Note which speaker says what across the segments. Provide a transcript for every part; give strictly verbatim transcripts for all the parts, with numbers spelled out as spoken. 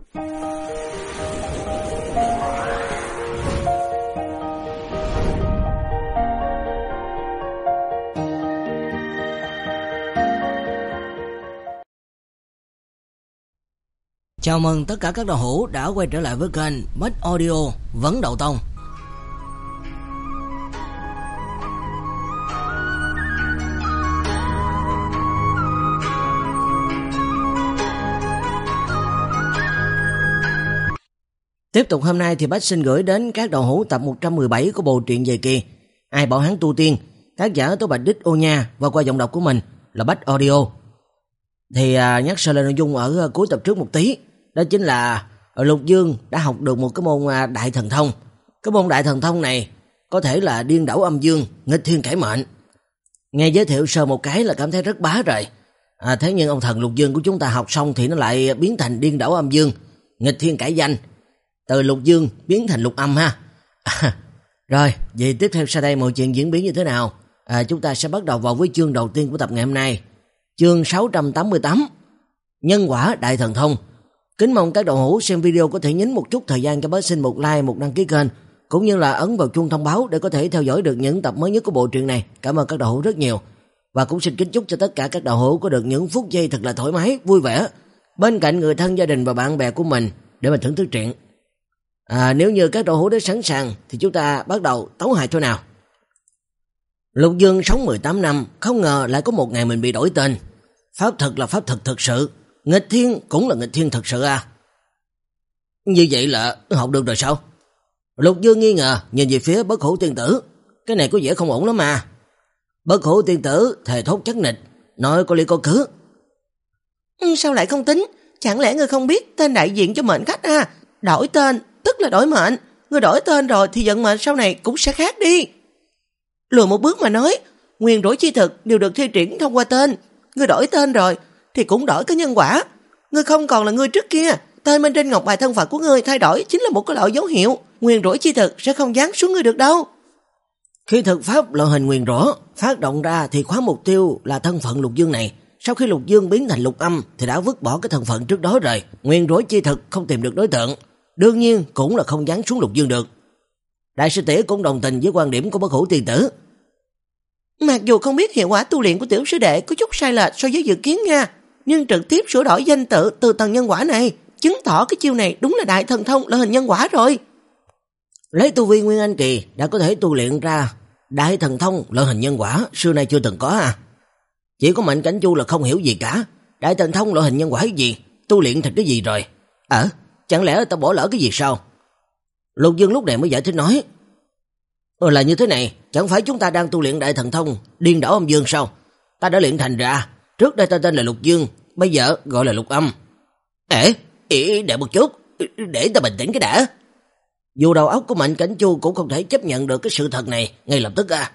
Speaker 1: Chào mừng tất cả các đạo hữu đã quay trở lại với kênh Bách Audio Vấn Đậu Tông. Tiếp tục hôm nay thì Bách xin gửi đến các đạo hữu tập một trăm mười bảy của bộ truyện Về Kỳ Ai Bảo Hắn Tu Tiên, tác giả Tố Bạch Đích Ô Nha, và qua giọng đọc của mình là Bách Audio. Thì à, nhắc sơ lên nội dung ở cuối tập trước một tí. Đó chính là Lục Dương đã học được một cái môn Đại Thần Thông. Cái môn Đại Thần Thông này có thể là điên đảo âm dương, nghịch thiên cải mệnh. Nghe giới thiệu sơ một cái là cảm thấy rất bá rồi. À, thế nhưng ông thần Lục Dương của chúng ta học xong thì nó lại biến thành điên đảo âm dương, nghịch thiên cải danh. Từ Lục Dương biến thành Lục Âm ha. À, rồi, vậy tiếp theo sau đây mọi chuyện diễn biến như thế nào? À, chúng ta sẽ bắt đầu vào với chương đầu tiên của tập ngày hôm nay. Chương sáu trăm tám mươi tám, Nhân Quả Đại Thần Thông. Kính mong các đạo hữu xem video có thể nhấn một chút thời gian cho Bách xin một like, một đăng ký kênh, cũng như là ấn vào chuông thông báo để có thể theo dõi được những tập mới nhất của bộ truyện này. Cảm ơn các đạo hữu rất nhiều. Và cũng xin kính chúc cho tất cả các đạo hữu có được những phút giây thật là thoải mái, vui vẻ bên cạnh người thân, gia đình và bạn bè của mình để mà thưởng thức truyện. À, nếu như các đạo hữu đã sẵn sàng thì chúng ta bắt đầu tấu hài thôi nào. Lục Dương sống mười tám năm, không ngờ lại có một ngày mình bị đổi tên. Pháp thực là pháp thực thực sự, nghịch thiên cũng là nghịch thiên thực sự à. Như vậy là học được rồi sao? Lục Dương nghi ngờ nhìn về phía Bất Hủ Tiên Tử. Cái này có vẻ không ổn lắm mà. Bất Hủ Tiên Tử thề thốt chắc nịch, nói có lý có cứ.
Speaker 2: Ừ, sao lại không tính? Chẳng lẽ ngươi không biết tên đại diện cho mệnh khách à? Đổi tên tức là đổi mệnh. Ngươi đổi tên rồi thì vận mệnh sau này cũng sẽ khác đi. Lùi một bước mà nói, nguyên rủi chi thực đều được thi triển thông qua tên. Ngươi đổi tên rồi thì cũng đổi cái nhân quả. Ngươi không còn là ngươi trước kia. Tên bên trên ngọc bài thân phận của ngươi thay đổi chính là một cái loại dấu hiệu. Nguyên rủi chi thực sẽ không giáng xuống ngươi được đâu.
Speaker 1: Khi thực pháp loại hình nguyền rủa phát động ra thì khóa mục tiêu là thân phận Lục Dương này. Sau khi Lục Dương biến thành Lục Âm thì đã vứt bỏ cái thân phận trước đó rồi. Nguyên rủi chi thực không tìm được đối tượng, đương nhiên cũng là không giáng xuống Lục Dương được. Đại sư tỷ cũng đồng tình với quan điểm của Bất Hủ Tiên Tử.
Speaker 2: Mặc dù không biết hiệu quả tu luyện của tiểu sư đệ có chút sai lệch so với dự kiến nha, nhưng trực tiếp sửa đổi danh tự từ tầng nhân quả này chứng tỏ cái chiêu này đúng là Đại Thần Thông là hình nhân quả rồi.
Speaker 1: Lấy tu vi Nguyên Anh Kỳ đã có thể tu luyện ra Đại Thần Thông là hình nhân quả, xưa nay chưa từng có à. Chỉ có Mạnh Cảnh Chu là không hiểu gì cả. Đại Thần Thông là hình nhân quả gì, tu luyện thành cái gì rồi? Ờ, chẳng lẽ ta bỏ lỡ cái gì sao? Lục Dương lúc này mới giải thích nói. Ừ, là như thế này, chẳng phải chúng ta đang tu luyện Đại Thần Thông điên đảo âm dương sao? Ta đã luyện thành ra, trước đây ta tên là Lục Dương, bây giờ gọi là Lục Âm. Ê, ý, đợi một chút, để ta bình tĩnh cái đã. Dù đầu óc của Mạnh Cảnh Chu cũng không thể chấp nhận được cái sự thật này ngay lập tức à.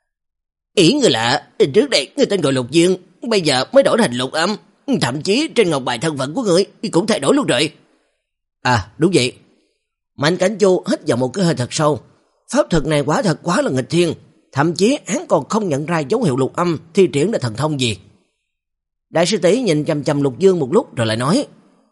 Speaker 1: Ý người lạ, trước đây người tên gọi Lục Dương, bây giờ mới đổi thành Lục Âm, thậm chí trên ngọc bài thân phận của người cũng thay đổi luôn rồi. À, đúng vậy. Mạnh Cảnh Chu hít vào một cái hơi thật sâu. Pháp thực này quả thật quá là nghịch thiên, thậm chí hắn còn không nhận ra dấu hiệu Lục Âm thi triển là thần thông gì. Đại sư tỷ nhìn chằm chằm Lục Dương một lúc rồi lại nói.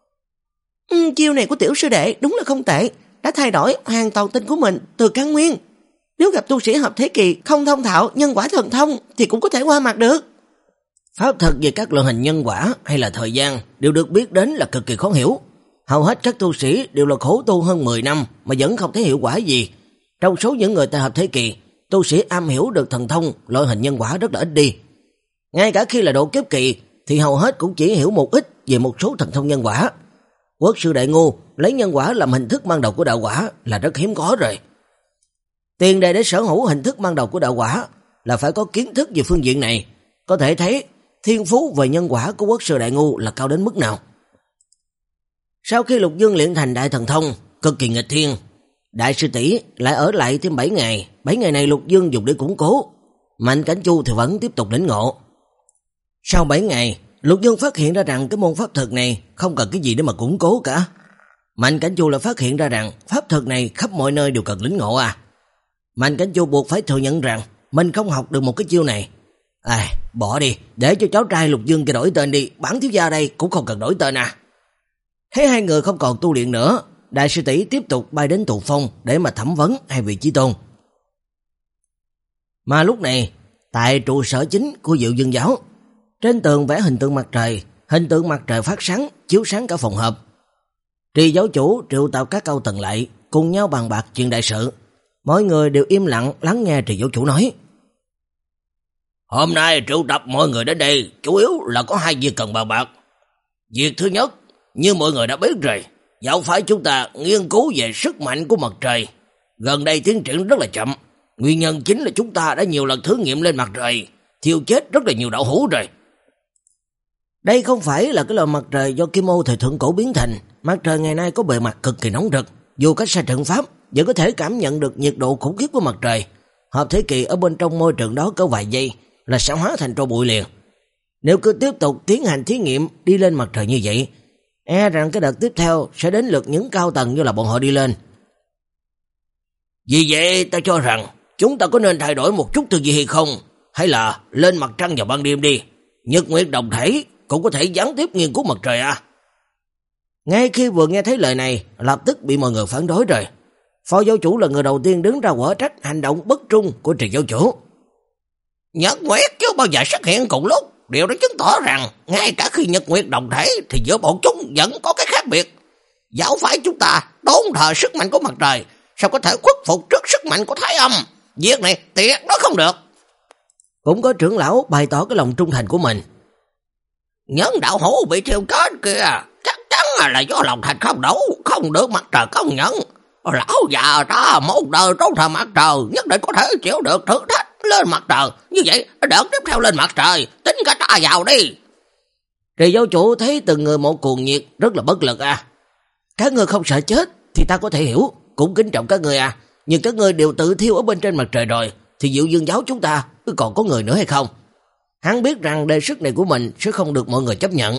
Speaker 2: Ừ, chiêu này của tiểu sư đệ đúng là không tệ, đã thay đổi hoàn toàn tên của mình từ căn nguyên. Nếu gặp tu sĩ hợp thế kỳ không thông thạo nhân quả thần thông thì cũng có thể qua mặt được.
Speaker 1: Pháp thật về các loại hình nhân quả hay là thời gian đều được biết đến là cực kỳ khó hiểu. Hầu hết các tu sĩ đều là khổ tu hơn mười năm mà vẫn không thấy hiệu quả gì. Trong số những người tại hợp thế kỳ, tu sĩ am hiểu được thần thông loại hình nhân quả rất là ít đi. Ngay cả khi là độ kiếp kỳ thì hầu hết cũng chỉ hiểu một ít về một số thần thông nhân quả. Quốc sư Đại Ngu lấy nhân quả làm hình thức ban đầu của đạo quả là rất hiếm có rồi. Tiền đề để sở hữu hình thức ban đầu của đạo quả là phải có kiến thức về phương diện này. Có thể thấy thiên phú về nhân quả của Quốc sư Đại Ngu là cao đến mức nào. Sau khi Lục Dương luyện thành Đại Thần Thông cực kỳ nghịch thiên, đại sư tỷ lại ở lại thêm bảy ngày. bảy ngày này Lục Dương dùng để củng cố. Mạnh Cảnh Chu thì vẫn tiếp tục lĩnh ngộ. Sau bảy ngày, Lục Dương phát hiện ra rằng cái môn pháp thuật này không cần cái gì để mà củng cố cả. Mạnh Cảnh Chu lại phát hiện ra rằng pháp thuật này khắp mọi nơi đều cần lĩnh ngộ à. Mạnh Cảnh Chu buộc phải thừa nhận rằng mình không học được một cái chiêu này. À, bỏ đi, để cho cháu trai Lục Dương kia đổi tên đi, bản thiếu gia đây cũng không cần đổi tên à. Thấy hai người không còn tu luyện nữa, đại sư tỷ tiếp tục bay đến Tù Phong để mà thẩm vấn hai vị chí tôn. Mà lúc này, tại trụ sở chính của Diệu Dương giáo, trên tường vẽ hình tượng mặt trời, hình tượng mặt trời phát sáng, chiếu sáng cả phòng họp. Trì giáo chủ triệu tập các cao tầng lại, cùng nhau bàn bạc chuyện đại sự. Mọi người đều im lặng lắng nghe Trì giáo chủ nói.
Speaker 3: Hôm nay triệu tập mọi người đến đây, chủ yếu là có hai việc cần bàn bạc. Việc thứ nhất, như mọi người đã biết rồi, giáo phái chúng ta nghiên cứu về sức mạnh của mặt trời. Gần đây tiến triển rất là chậm. Nguyên nhân chính là chúng ta đã nhiều lần thử nghiệm lên mặt trời, thiêu chết rất là nhiều đạo hữu rồi.
Speaker 1: Đây không phải là cái loại mặt trời do Kim Ô thời thượng cổ biến thành. Mặt trời ngày nay có bề mặt cực kỳ nóng rực, dù cách xa trận pháp vẫn có thể cảm nhận được nhiệt độ khủng khiếp của mặt trời. Hợp thế kỳ ở bên trong môi trường đó có vài giây là sẽ hóa thành tro bụi liền. Nếu cứ tiếp tục tiến hành thí nghiệm đi lên mặt trời như vậy, e rằng cái đợt tiếp theo sẽ đến lượt những cao tầng như là bọn họ đi lên.
Speaker 3: Vì vậy ta cho rằng chúng ta có nên thay đổi một chút tư duy hay không? Hay là lên mặt trăng vào ban đêm đi? Nhật nguyệt đồng thể cũng có thể gián tiếp nghiên cứu mặt trời à?
Speaker 1: Ngay khi vừa nghe thấy lời này, lập tức bị mọi người phản đối rồi. Phó giáo chủ là người đầu tiên đứng ra quở trách hành động bất trung của Trì giáo chủ.
Speaker 3: Nhật nguyệt chưa bao giờ xuất hiện cùng lúc, điều đó chứng tỏ rằng ngay cả khi nhật nguyệt đồng thể thì giữa bọn chúng vẫn có cái khác biệt. Giáo phái chúng ta tôn thờ sức mạnh của mặt trời, sao có thể khuất phục trước sức mạnh của Thái Âm? Việc này tuyệt đối không được.
Speaker 1: Cũng có trưởng lão bày tỏ cái lòng trung thành của mình.
Speaker 3: Những đạo hữu bị thiêu chết kìa, chắc chắn là do lòng thành không đủ, không được mặt trời công nhận. Lão già ta một đời trốn thờ mặt trời, nhất định có thể chịu được thử thách lên mặt trời. Như vậy đợt tiếp theo lên mặt trời, tính cả ta vào đi.
Speaker 1: Trì giáo chủ thấy từng người một cuồng nhiệt, rất là bất lực à. Các người không sợ chết thì ta có thể hiểu, cũng kính trọng các người à. Nhưng các người đều tự thiêu ở bên trên mặt trời rồi, thì Diệu Dương giáo chúng ta còn có người nữa hay không? Hắn biết rằng đề xuất này của mình sẽ không được mọi người chấp nhận.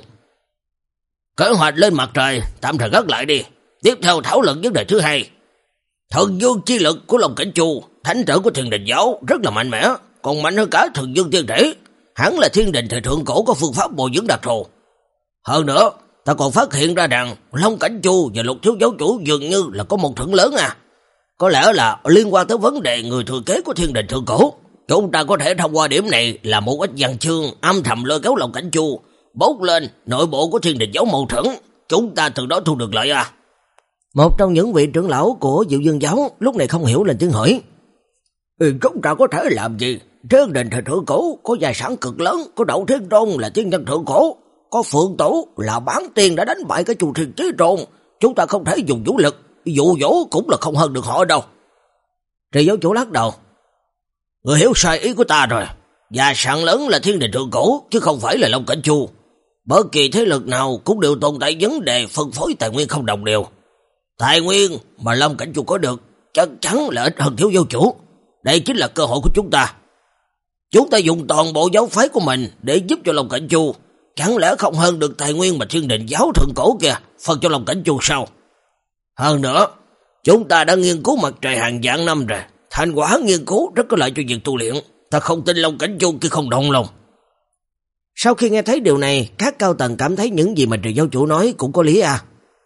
Speaker 3: Kế hoạch lên mặt trời tạm thời gác lại đi. Tiếp theo thảo luận vấn đề thứ hai. Thần dương chi lực của Long Cảnh Chu, thánh trở của Thiên Đình giáo rất là mạnh mẽ, còn mạnh hơn cả thần dương tiên thể. Hẳn là Thiên Đình thời thượng cổ có phương pháp bồi dưỡng đặc thù. Hơn nữa, ta còn phát hiện ra rằng Long Cảnh Chu và Lục Thiếu giáo chủ dường như là có một thuẫn lớn à. Có lẽ là liên quan tới vấn đề người thừa kế của Thiên Đình thượng cổ. Chúng ta có thể thông qua điểm này là một ít văn chương âm thầm lôi kéo Long Cảnh Chu, bốc lên nội bộ của Thiên Đình giáo mâu thuẫn. Chúng ta từ đó thu được lợi à.
Speaker 1: Một trong những vị trưởng lão của Diệu Dương giáo lúc này không hiểu lên tiếng hỏi.
Speaker 3: Ừ, chúng ta có thể làm gì? Thiên Đình thời thượng cổ có gia sản cực lớn, có Đậu Thiên Tôn là tiên nhân thượng cổ, có Phượng Tổ là bán tiền đã đánh bại cái Chu Thiên Chí Tôn. Chúng ta không thể dùng vũ lực, dụ dỗ cũng là không hơn được họ đâu.
Speaker 1: Trì giáo chủ lắc đầu.
Speaker 3: Người hiểu sai ý của ta rồi. Gia sản lớn là Thiên Đình thượng cổ, chứ không phải là Long Cảnh Chu. Bất kỳ thế lực nào cũng đều tồn tại vấn đề phân phối tài nguyên không đồng đều. Tài nguyên mà Long Cảnh Chu có được chắc chắn là ít hơn Thiếu giáo chủ. Đây chính là cơ hội của chúng ta. Chúng ta dùng toàn bộ giáo phái của mình để giúp cho Long Cảnh Chu, chẳng lẽ không hơn được tài nguyên mà Thiên Đình giáo thượng cổ kìa phân cho Long Cảnh Chu sao? Hơn nữa, chúng ta đã nghiên cứu mặt trời hàng vạn năm rồi, thành quả nghiên cứu rất có lợi cho việc tu luyện. Ta không tin Long Cảnh Chu kia không động lòng.
Speaker 1: Sau khi nghe thấy điều này, các cao tầng cảm thấy những gì mà Trì giáo chủ nói cũng có lý à.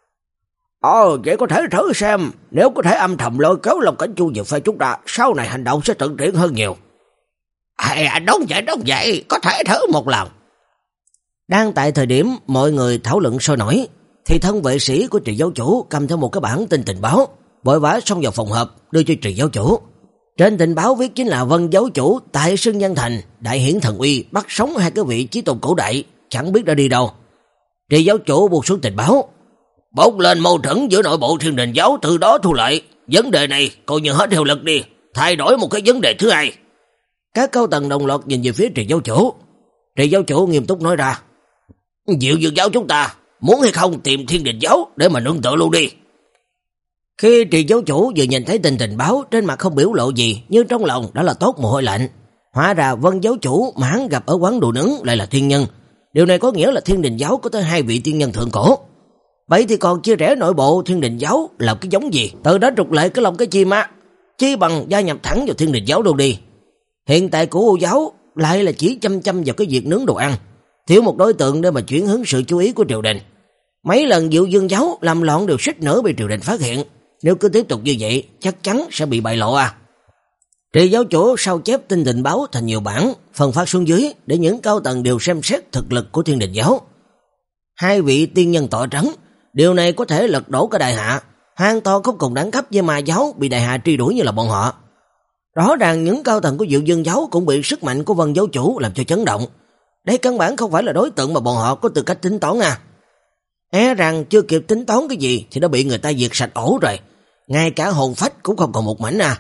Speaker 3: Ồ, vậy có thể thử xem, nếu có thể âm thầm lôi kéo Long Cảnh Chu về phe chúng ta, sau này hành động sẽ thuận tiện hơn nhiều. À, đúng vậy, đúng vậy, có thể thử một lần.
Speaker 1: Đang tại thời điểm mọi người thảo luận sôi nổi, thì thân vệ sĩ của Trì giáo chủ cầm theo một cái bản tin tình báo, vội vã xông vào phòng họp đưa cho Trì giáo chủ. Trên tình báo viết chính là Vân giáo chủ tại Sơn Nhân Thành đại hiển thần uy bắt sống hai cái vị chí tôn cổ đại, chẳng biết đã đi đâu. Trì giáo chủ buộc xuống tình báo,
Speaker 3: bốc lên mâu thuẫn giữa nội bộ Thiên Đình giáo, từ đó thu lại. Vấn đề này coi như hết hiệu lực đi, thay đổi một cái vấn đề thứ hai.
Speaker 1: Các cao tầng đồng loạt nhìn về phía Trì giáo chủ. Trì giáo chủ nghiêm túc nói ra,
Speaker 3: Diệu Dương giáo chúng ta muốn hay không tìm Thiên Đình giáo để mà nương tựa luôn đi.
Speaker 1: Khi Trì giáo chủ vừa nhìn thấy tin tình báo, trên mặt không biểu lộ gì, nhưng trong lòng đã là tốt mồ hôi lạnh. Hóa ra Vân giáo chủ mà hắn gặp ở quán đồ nướng lại là thiên nhân. Điều này có nghĩa là Thiên Đình giáo có tới hai vị tiên nhân thượng cổ. Vậy thì còn chia rẽ nội bộ Thiên Đình giáo là cái giống gì? Từ đó trục lệ cái lòng cái chim á, chi bằng gia nhập thẳng vào Thiên Đình giáo luôn đi. Hiện tại của U giáo lại là chỉ chăm chăm vào cái việc nướng đồ ăn, thiếu một đối tượng để mà chuyển hướng sự chú ý của triều đình. Mấy lần Diệu Dương giáo làm loạn đều suýt nữa bị triều đình phát hiện. Nếu cứ tiếp tục như vậy, chắc chắn sẽ bị bại lộ à. Trì giáo chủ sao chép tin tình báo thành nhiều bản, phân phát xuống dưới để những cao tầng đều xem xét thực lực của Thiên Đình giáo. Hai vị tiên nhân tọa trắng, điều này có thể lật đổ cả đại hạ, hoàn toàn không cùng đẳng cấp với ma giáo bị đại hạ truy đuổi như là bọn họ. Rõ ràng những cao tầng của Diệu Dương giáo cũng bị sức mạnh của Vân giáo chủ làm cho chấn động. Đây căn bản không phải là đối tượng mà bọn họ có tư cách tính toán à. E rằng chưa kịp tính toán cái gì thì đã bị người ta diệt sạch ổ rồi. Ngay cả hồn phách cũng không còn một mảnh à.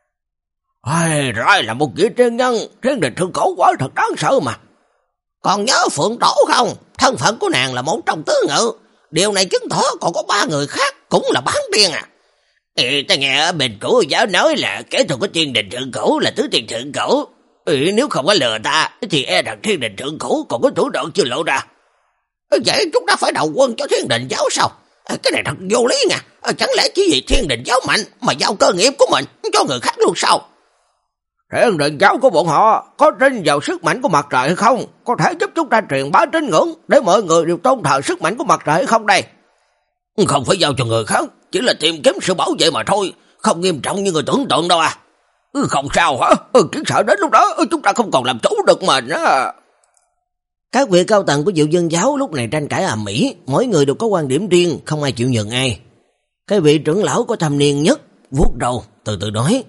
Speaker 3: Ai, rồi là một vị tiên nhân, Thiên Đình Thượng Cổ quá thật đáng sợ mà. Còn nhớ Phượng Tổ không? Thân phận của nàng là một trong tứ ngự. Điều này chứng tỏ còn có ba người khác cũng là bán tiên à. Ê, ta nghe ở bên cổ giáo nói là kẻ thù của Thiên Đình Thượng Cổ là tứ tiên Thượng Cổ. Ê, nếu không có lừa ta thì e rằng Thiên Đình Thượng Cổ còn có thủ đoạn chưa lộ ra. Vậy chúng ta phải đầu quân cho Thiên Đình giáo sao? Cái này thật vô lý nha. Chẳng lẽ chỉ vì Thiên Đình giáo mạnh mà giao cơ nghiệp của mình cho người khác luôn sao? Thiên Đình giáo của bọn họ có tin vào sức mạnh của mặt trời hay không? Có thể giúp chúng ta truyền bá tín ngưỡng để mọi người đều tôn thờ sức mạnh của mặt trời hay không đây? Không phải giao cho người khác, chỉ là tìm kiếm sự bảo vệ mà thôi, không nghiêm trọng như người tưởng tượng đâu à. Không sao hả? Chỉ sợ đến lúc đó chúng ta không còn làm chủ được mình á.
Speaker 1: Các vị cao tầng của Diệu Dương giáo lúc này tranh cãi ầm ĩ, mỗi người đều có quan điểm riêng, không ai chịu nhường ai. Cái vị trưởng lão có thâm niên nhất vuốt râu từ từ nói: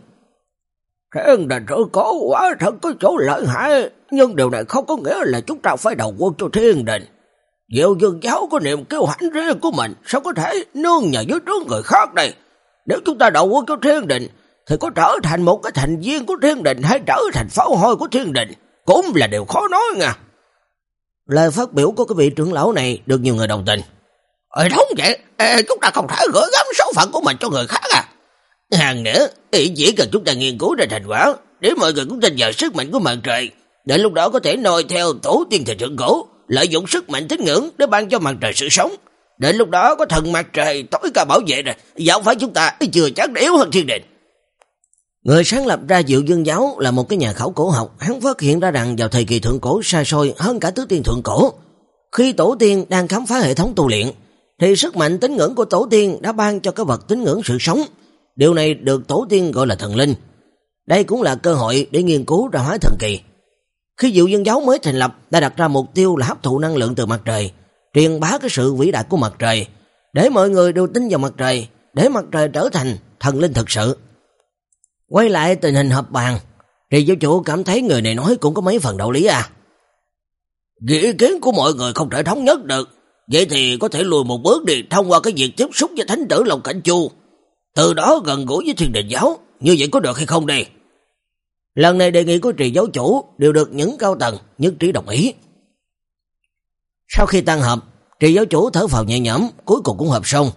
Speaker 3: Thiên Đình Thượng Cổ quả thật có chỗ lợi hại, nhưng điều này không có nghĩa là chúng ta phải đầu quân cho Thiên Đình. Diệu Dương giáo có niềm kiêu hãnh riêng của mình, sao có thể nương nhờ dưới trướng người khác đây? Nếu chúng ta đầu quân cho Thiên Đình thì có trở thành một cái thành viên của Thiên Đình hay trở thành pháo hôi của Thiên Đình cũng là điều khó nói nha.
Speaker 1: Lời phát biểu của cái vị trưởng lão này được nhiều người đồng tình.
Speaker 3: Ờ đúng vậy, Ê, chúng ta không thể gửi gắm số phận của mình cho người khác à. Hàng nữa, chỉ cần chúng ta nghiên cứu ra thành quả để mọi người cũng tin vào sức mạnh của mặt trời, để lúc đó có thể noi theo tổ tiên thời thượng cổ, lợi dụng sức mạnh tín ngưỡng để ban cho mặt trời sự sống. Đến lúc đó có thần mặt trời tối cao bảo vệ rồi, giáo phái chúng ta chưa chắc yếu hơn Thiên Đình.
Speaker 1: Người sáng lập ra Diệu Dương giáo là một cái nhà khảo cổ học, hắn phát hiện ra rằng vào thời kỳ thượng cổ xa xôi hơn cả tứ tiên thượng cổ, khi tổ tiên đang khám phá hệ thống tu luyện, thì sức mạnh tín ngưỡng của tổ tiên đã ban cho cái vật tín ngưỡng sự sống. Điều này được tổ tiên gọi là thần linh. Đây cũng là cơ hội để nghiên cứu ra hóa thần kỳ. Khi Diệu Dương giáo mới thành lập, đã đặt ra mục tiêu là hấp thụ năng lượng từ mặt trời, truyền bá cái sự vĩ đại của mặt trời, để mọi người đều tin vào mặt trời, để mặt trời trở thành thần linh thực sự. Quay lại tình hình họp bàn, thì giáo chủ cảm thấy người này nói cũng có mấy phần đạo lý à.
Speaker 3: Ý kiến của mọi người không thể thống nhất được, vậy thì có thể lùi một bước đi thông qua cái việc tiếp xúc với thánh tử Long Cảnh Chu, từ đó gần gũi với Thiên Đình giáo, như vậy có được hay không đây?
Speaker 1: Lần này đề nghị của Trì giáo chủ đều được những cao tầng nhất trí đồng ý. Sau khi tan họp, Trì giáo chủ thở phào nhẹ nhõm, cuối cùng cũng họp xong.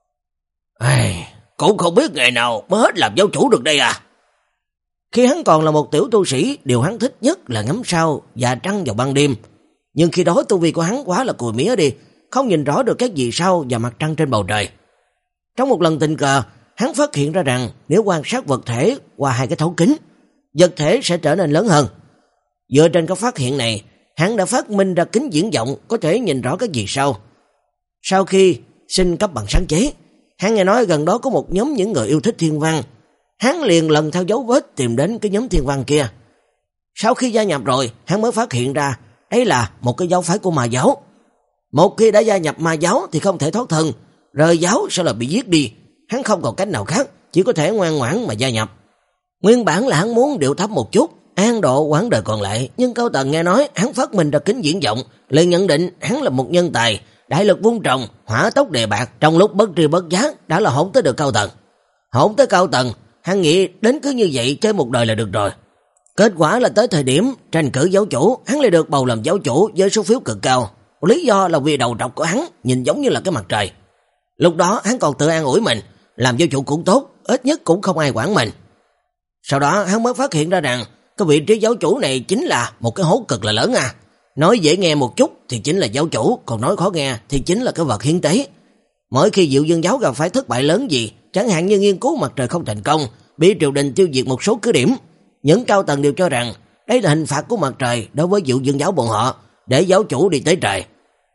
Speaker 3: Ai, cũng không biết ngày nào mới hết làm giáo chủ được đây à.
Speaker 1: Khi hắn còn là một tiểu tu sĩ, điều hắn thích nhất là ngắm sao và trăng vào ban đêm. Nhưng khi đó tu vi của hắn quá là cùi mía đi, không nhìn rõ được các vì sao và mặt trăng trên bầu trời. Trong một lần tình cờ, hắn phát hiện ra rằng nếu quan sát vật thể qua hai cái thấu kính, vật thể sẽ trở nên lớn hơn. Dựa trên các phát hiện này, hắn đã phát minh ra kính viễn vọng có thể nhìn rõ các vì sao. Sau khi xin cấp bằng sáng chế, hắn nghe nói gần đó có một nhóm những người yêu thích thiên văn. Hắn liền lần theo dấu vết tìm đến cái nhóm thiên văn kia. Sau khi gia nhập rồi, hắn mới phát hiện ra đây là một cái giáo phái của ma giáo. Một khi đã gia nhập ma giáo thì không thể thoát thân, rời giáo sẽ là bị giết đi. Hắn không còn cách nào khác, chỉ có thể ngoan ngoãn mà gia nhập. Nguyên bản là hắn muốn điệu thấp một chút, an độ quãng đời còn lại, nhưng cao tầng nghe nói hắn phát minh ra kính viễn vọng, liền nhận định hắn là một nhân tài, đại lực vung trồng, hỏa tốc đề bạc, trong lúc bất tri bất giác đã là hỗn tới được cao tầng. Hỗn tới cao tầng, hắn nghĩ đến cứ như vậy chơi một đời là được rồi. Kết quả là tới thời điểm tranh cử giáo chủ, hắn lại được bầu làm giáo chủ với số phiếu cực cao. Lý do là vì đầu trọc của hắn nhìn giống như là cái mặt trời. Lúc đó hắn còn tự an ủi mình, làm giáo chủ cũng tốt, ít nhất cũng không ai quản mình. Sau đó hắn mới phát hiện ra rằng cái vị trí giáo chủ này chính là một cái hố cực là lớn à. Nói dễ nghe một chút thì chính là giáo chủ, còn nói khó nghe thì chính là cái vật hiến tế. Mỗi khi Diệu Dương giáo gặp phải thất bại lớn gì, chẳng hạn như nghiên cứu mặt trời không thành công, bị triều đình tiêu diệt một số cứ điểm, những cao tầng đều cho rằng đây là hình phạt của mặt trời đối với Diệu Dương giáo bọn họ, để giáo chủ đi tới trời.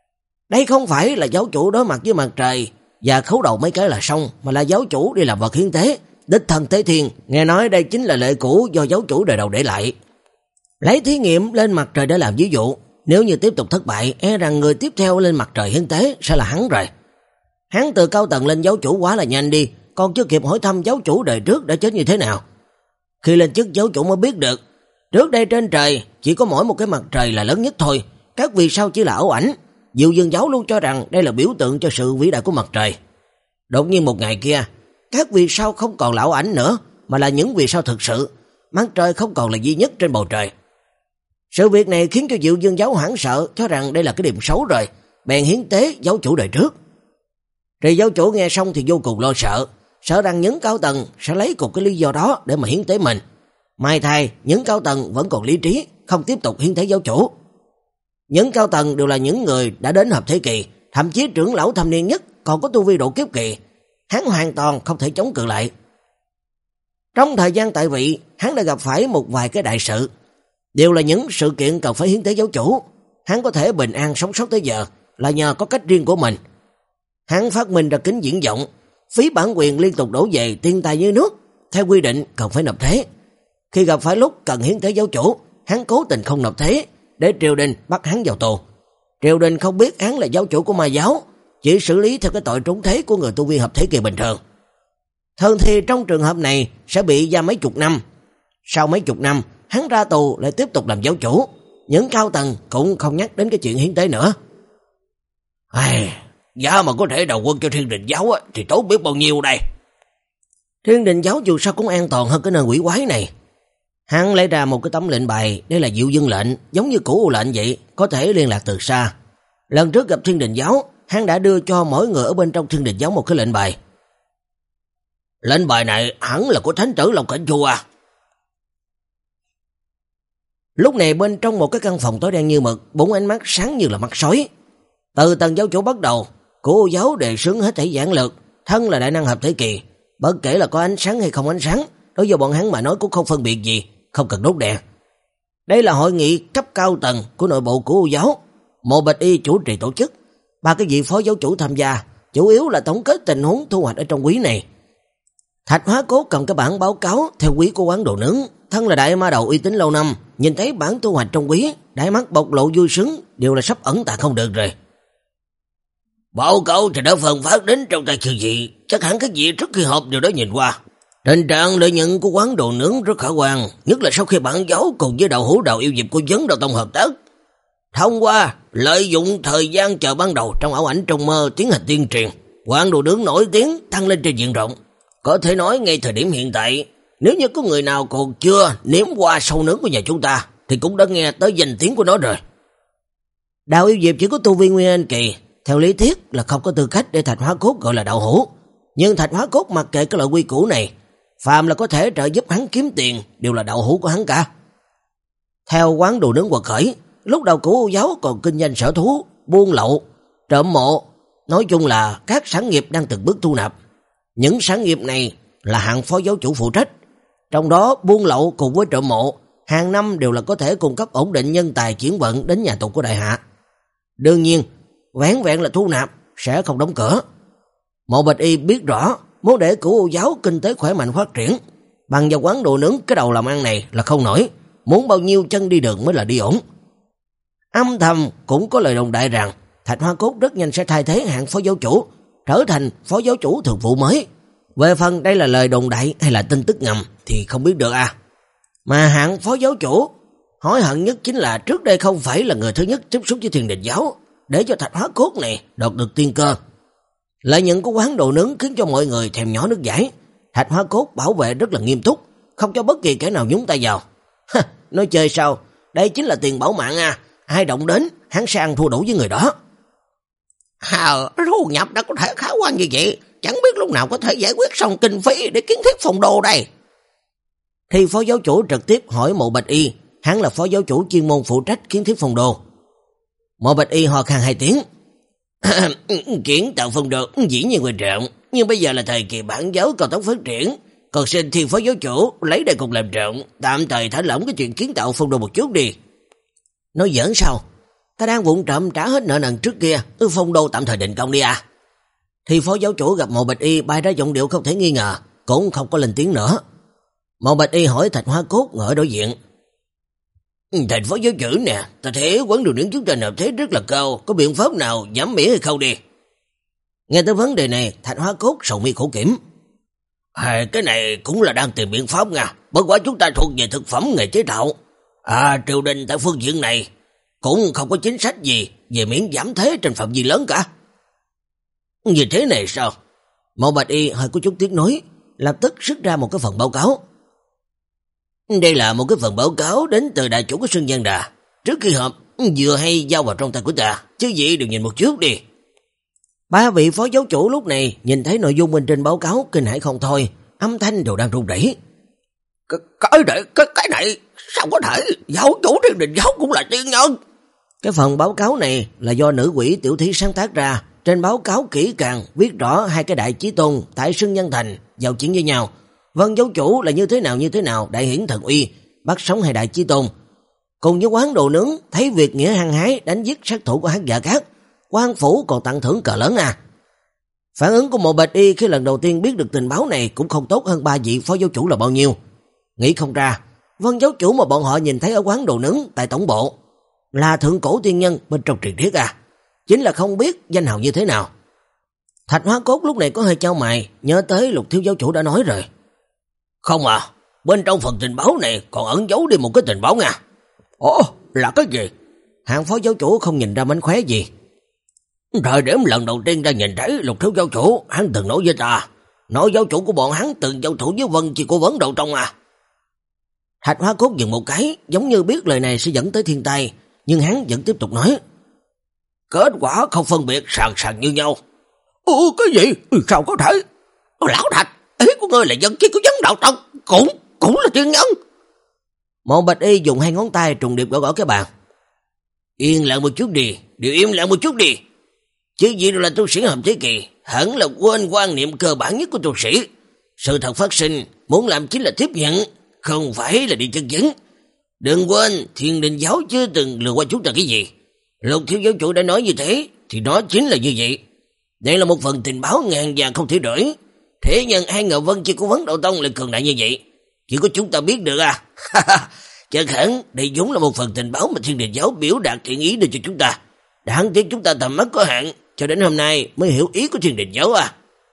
Speaker 3: Đây không phải là giáo chủ đối mặt với mặt trời và khấu đầu mấy cái là xong, mà là giáo chủ đi làm vật hiến tế, đích thân tế thiên. Nghe nói đây chính là lệ cũ do giáo chủ đời đầu để lại. Lấy thí nghiệm lên mặt trời để làm ví dụ, nếu như tiếp tục thất bại, e rằng người tiếp theo lên mặt trời hiến tế sẽ là hắn rồi. Hắn từ cao tầng lên giáo chủ quá là nhanh đi, còn chưa kịp hỏi thăm giáo chủ đời trước đã chết như thế nào. Khi lên chức giáo chủ mới biết được, trước đây trên trời chỉ có mỗi một cái mặt trời là lớn nhất thôi, các vì sao chỉ là ảo ảnh. Diệu Dương giáo luôn cho rằng đây là biểu tượng cho sự vĩ đại của mặt trời. Đột nhiên một ngày kia, các vì sao không còn là ảo ảnh nữa, mà là những vì sao thực sự. Mặt trời không còn là duy nhất trên bầu trời. Sự việc này khiến cho Diệu Dương giáo hoảng sợ, cho rằng đây là cái điểm xấu rồi, bèn hiến tế giáo chủ đời trước. Trì giáo chủ nghe xong thì vô cùng lo sợ, sợ rằng những cao tầng sẽ lấy cùng cái lý do đó để mà hiến tế mình. May thay, những cao tầng vẫn còn lý trí, không tiếp tục hiến tế giáo chủ. Những cao tầng đều là những người đã đến hợp thế kỳ, thậm chí trưởng lão thâm niên nhất còn có tu vi độ kiếp kỳ. Hắn hoàn toàn không thể chống cự lại. Trong thời gian tại vị, hắn đã gặp phải một vài cái đại sự, đều là những sự kiện cần phải hiến tế giáo chủ. Hắn có thể bình an sống sót tới giờ là nhờ có cách riêng của mình. Hắn phát minh ra kính diễn vọng, phí bản quyền liên tục đổ về tiền tài như nước, theo quy định cần phải nộp thuế. Khi gặp phải lúc cần hiến tế giáo chủ, hắn cố tình không nộp thuế để triều đình bắt hắn vào tù. Triều đình không biết hắn là giáo chủ của ma giáo, chỉ xử lý theo cái tội trốn thuế của người tu vi hợp thế kỳ bình thường. Thường thì trong trường hợp này sẽ bị giam mấy chục năm. Sau mấy chục năm, hắn ra tù lại tiếp tục làm giáo chủ. Những cao tầng cũng không nhắc đến cái chuyện hiến tế nữa. Ai, giá mà có thể đầu quân cho Thiên Đình giáo thì tốt biết bao nhiêu đây. Thiên Đình giáo dù sao cũng an toàn hơn cái nơi quỷ quái này. Hắn lấy ra một cái tấm lệnh bài, đây là Diệu Dương lệnh, giống như cửu lệnh vậy, có thể liên lạc từ xa. Lần trước gặp Thiên Đình giáo, hắn đã đưa cho mỗi người ở bên trong Thiên Đình giáo một cái lệnh bài. Lệnh bài này hẳn là của thánh tử Long Cảnh Chu à. Lúc này bên trong một cái căn phòng tối đen như mực, bốn ánh mắt sáng như là mắt sói. Từ tầng giáo chủ bắt đầu, cửu giáo đề xướng hết thảy giảng lược, thân là đại năng hợp thế kỳ, bất kể là có ánh sáng hay không ánh sáng, đối với bọn hắn mà nói cũng không phân biệt gì, không cần đốt đèn. Đây là hội nghị cấp cao tầng của nội bộ của U giáo, Mộ Bạch Y chủ trì tổ chức, ba cái vị phó giáo chủ tham gia, chủ yếu là tổng kết tình huống thu hoạch ở trong quý này. Thạch Hóa Cốt cầm cái bản báo cáo theo quý của quán đồ nướng, thân là đại ma đầu uy tín lâu năm, nhìn thấy bản thu hoạch trong quý, đại mắt bộc lộ vui sướng, đều là sắp ẩn tàng không được rồi. Báo cáo thì đã phân phát đến trong tay chư vị, chắc hẳn các vị trước khi họp đều đã nhìn qua. Tình trạng lợi nhuận của quán đồ nướng rất khả quan, nhất là sau khi bản giáo cùng với đạo hữu đạo yêu diệp của Vấn Đạo Tông hợp tác. Thông qua lợi dụng thời gian chờ ban đầu trong ảo ảnh trong mơ tiến hành tuyên truyền, quán đồ nướng nổi tiếng tăng lên trên diện rộng. Có thể nói ngay thời điểm hiện tại, nếu như có người nào còn chưa nếm qua sâu nướng của nhà chúng ta thì cũng đã nghe tới danh tiếng của nó rồi. Đạo yêu diệp chỉ có tu vi nguyên anh kỳ, theo lý thuyết là không có tư cách để Thạch Hóa Cốt gọi là đạo hữu. Nhưng Thạch Hóa Cốt mặc kệ cái loại quy củ này, phàm là có thể trợ giúp hắn kiếm tiền đều là đạo hữu của hắn cả. Theo quán đồ nướng quật khởi, lúc đầu của U giáo còn kinh doanh sở thú, buôn lậu, trộm mộ, nói chung là các sản nghiệp đang từng bước thu nạp. Những sản nghiệp này là hạng phó giáo chủ phụ trách, trong đó buôn lậu cùng với trộm mộ hàng năm đều là có thể cung cấp ổn định nhân tài chuyển vận đến nhà tù của đại hạ. Đương nhiên, vẻn vẹn là thu nạp sẽ không đóng cửa. Mộ Bạch Y biết rõ, muốn để của U giáo kinh tế khỏe mạnh phát triển, bằng vào quán đồ nướng cái đầu làm ăn này là không nổi, muốn bao nhiêu chân đi đường mới là đi ổn. Âm thầm cũng có lời đồn đại rằng Thạch Hóa Cốt rất nhanh sẽ thay thế hạng phó giáo chủ, trở thành phó giáo chủ thường vụ mới. Về phần đây là lời đồn đại hay là tin tức ngầm thì không biết được à. Mà hạng phó giáo chủ hối hận nhất chính là trước đây không phải là người thứ nhất tiếp xúc với Thiên Đình giáo, để cho Thạch Hóa Cốt này đoạt được tiên cơ. Lợi nhuận của quán đồ nướng khiến cho mọi người thèm nhỏ nước dãi. Thạch Hóa Cốt bảo vệ rất là nghiêm túc, không cho bất kỳ kẻ nào nhúng tay vào. Ha, nói chơi sao, đây chính là tiền bảo mạng à, ai động đến hắn sẽ ăn thua đủ với người đó.
Speaker 2: Hờ, thu nhập đã có thể khả quan như vậy, chẳng biết lúc nào có thể giải quyết xong kinh phí để kiến thiết phòng đồ đây.
Speaker 3: Thì phó giáo chủ trực tiếp hỏi Mộ Bạch Y, hắn là phó giáo chủ chuyên môn phụ trách kiến thiết phòng đồ. Mộ Bạch Y ho khan hai tiếng. Kiến tạo phòng đồ dĩ nhiên quan trọng, nhưng bây giờ là thời kỳ bản giáo cao tốc phát triển, còn xin thiên phó giáo chủ lấy đây cùng làm trọng, tạm thời thả lỏng cái chuyện kiến tạo phòng đồ một chút đi. Nói giỡn sao? ta đang vụng trộm trả hết nợ nần trước kia, ư phong đô tạm thời định công đi à.
Speaker 1: Thì phó giáo chủ gặp Mộ Bạch Y bay ra giọng điệu không thể nghi ngờ, cũng không có lên tiếng nữa. Mộ Bạch Y hỏi Thạch Hoa Cốt ngồi ở đối diện.
Speaker 3: Thành phó giáo chủ nè, ta thấy quán đồ nướng chúng ta nộp thế rất là cao, có biện pháp nào giảm miễn hay không đi?
Speaker 1: Nghe tới vấn đề này, Thạch Hoa Cốt sầu mi khổ kiểm.
Speaker 3: À, cái này cũng là đang tìm biện pháp nha, bất quá chúng ta thuộc về thực phẩm nghề chế tạo. À, triều đình tại phương diện này cũng không có chính sách gì về miễn giảm thế trên phạm vi lớn cả. Như thế này sao?
Speaker 1: Mộ Bạch Y hơi có chút tiếc nuối, lập tức xuất ra một cái phần báo cáo.
Speaker 3: Đây là một cái phần báo cáo đến từ đại chủ của Sơn Giang Đà. Trước khi họp, vừa hay giao vào trong tay của ta, chứ gì đều nhìn một chút đi.
Speaker 1: Ba vị phó giáo chủ lúc này nhìn thấy nội dung bên trên báo cáo kinh hãi không thôi, âm thanh đều đang run rẩy.
Speaker 3: Cái, cái này, cái, cái này, sao có thể, giáo chủ Thiên Đình giáo cũng là tiên nhân.
Speaker 1: Cái phần báo cáo này là do nữ quỷ Tiểu Thí sáng tác ra, trên báo cáo kỹ càng viết rõ hai cái đại chí tôn tại Sơn Nhân Thành giao chiến với nhau. Vân giáo chủ là như thế nào như thế nào, đại hiển thần uy, bắt sống hai đại chí tôn. Cùng với quán đồ nướng, thấy việc nghĩa hăng hái đánh giết sát thủ của Hắc Dạ Cát, quan phủ còn tặng thưởng cờ lớn à. Phản ứng của Mộ Bạch Y khi lần đầu tiên biết được tình báo này cũng không tốt hơn ba vị phó giáo chủ là bao nhiêu. Nghĩ không ra, Vân giáo chủ mà bọn họ nhìn thấy ở quán đồ nướng tại tổng bộ là thượng cổ tiên nhân bên trong truyền thuyết à. Chính là không biết danh hào như thế nào. Thạch Hóa Cốt lúc này có hơi chau mày, nhớ tới Lục thiếu giáo chủ đã nói rồi.
Speaker 3: Không à, bên trong phần tình báo này còn ẩn giấu đi một cái tình báo nha. Ồ, là cái gì?
Speaker 1: Hạng phó giáo chủ không nhìn ra mánh khóe gì.
Speaker 3: Thời điểm lần đầu tiên ta nhìn thấy Lục thiếu giáo chủ, hắn từng nói với ta, nói giáo chủ của bọn hắn từng giao thủ với Vân chỉ của vấn đầu trong à.
Speaker 1: Thạch Hóa Cốt dừng một cái, giống như biết lời này sẽ dẫn tới thiên tai, nhưng hắn vẫn tiếp tục nói.
Speaker 3: Kết quả không phân biệt sàn sàn như nhau.
Speaker 2: Ủa cái gì? Sao có thể?
Speaker 3: Lão Thạch, ý của ngươi là dân chi của vấn đạo tông, cũng cũng là tiên nhân.
Speaker 1: Mộ Bạch Y dùng hai ngón tay trùng điệp gõ gõ cái bàn.
Speaker 3: Yên lặng một chút đi, điều im lặng một chút đi. Chứ gì đâu là tu sĩ hợp thế kỷ, hẳn là quên quan niệm cơ bản nhất của tu sĩ. Sự thật phát sinh, muốn làm chính là tiếp nhận, không phải là đi chân chứng. Đừng quên, Thiên Đình giáo chưa từng lừa qua chúng ta cái gì. Lục thiếu giáo chủ đã nói như thế, thì nó chính là như vậy. Đây là một phần tình báo ngàn vàng không thể đổi. Thế nhân ai ngờ Vân chi của vấn đạo tông lại cường đại như vậy, chỉ có chúng ta biết được à. Chắc hẳn đây vốn là một phần tình báo mà Thiên Đình giáo biểu đạt thiện ý đưa cho chúng ta. Đáng tiếc chúng ta tầm mắt có hạn, cho đến hôm nay mới hiểu ý của Thiên Đình giáo à.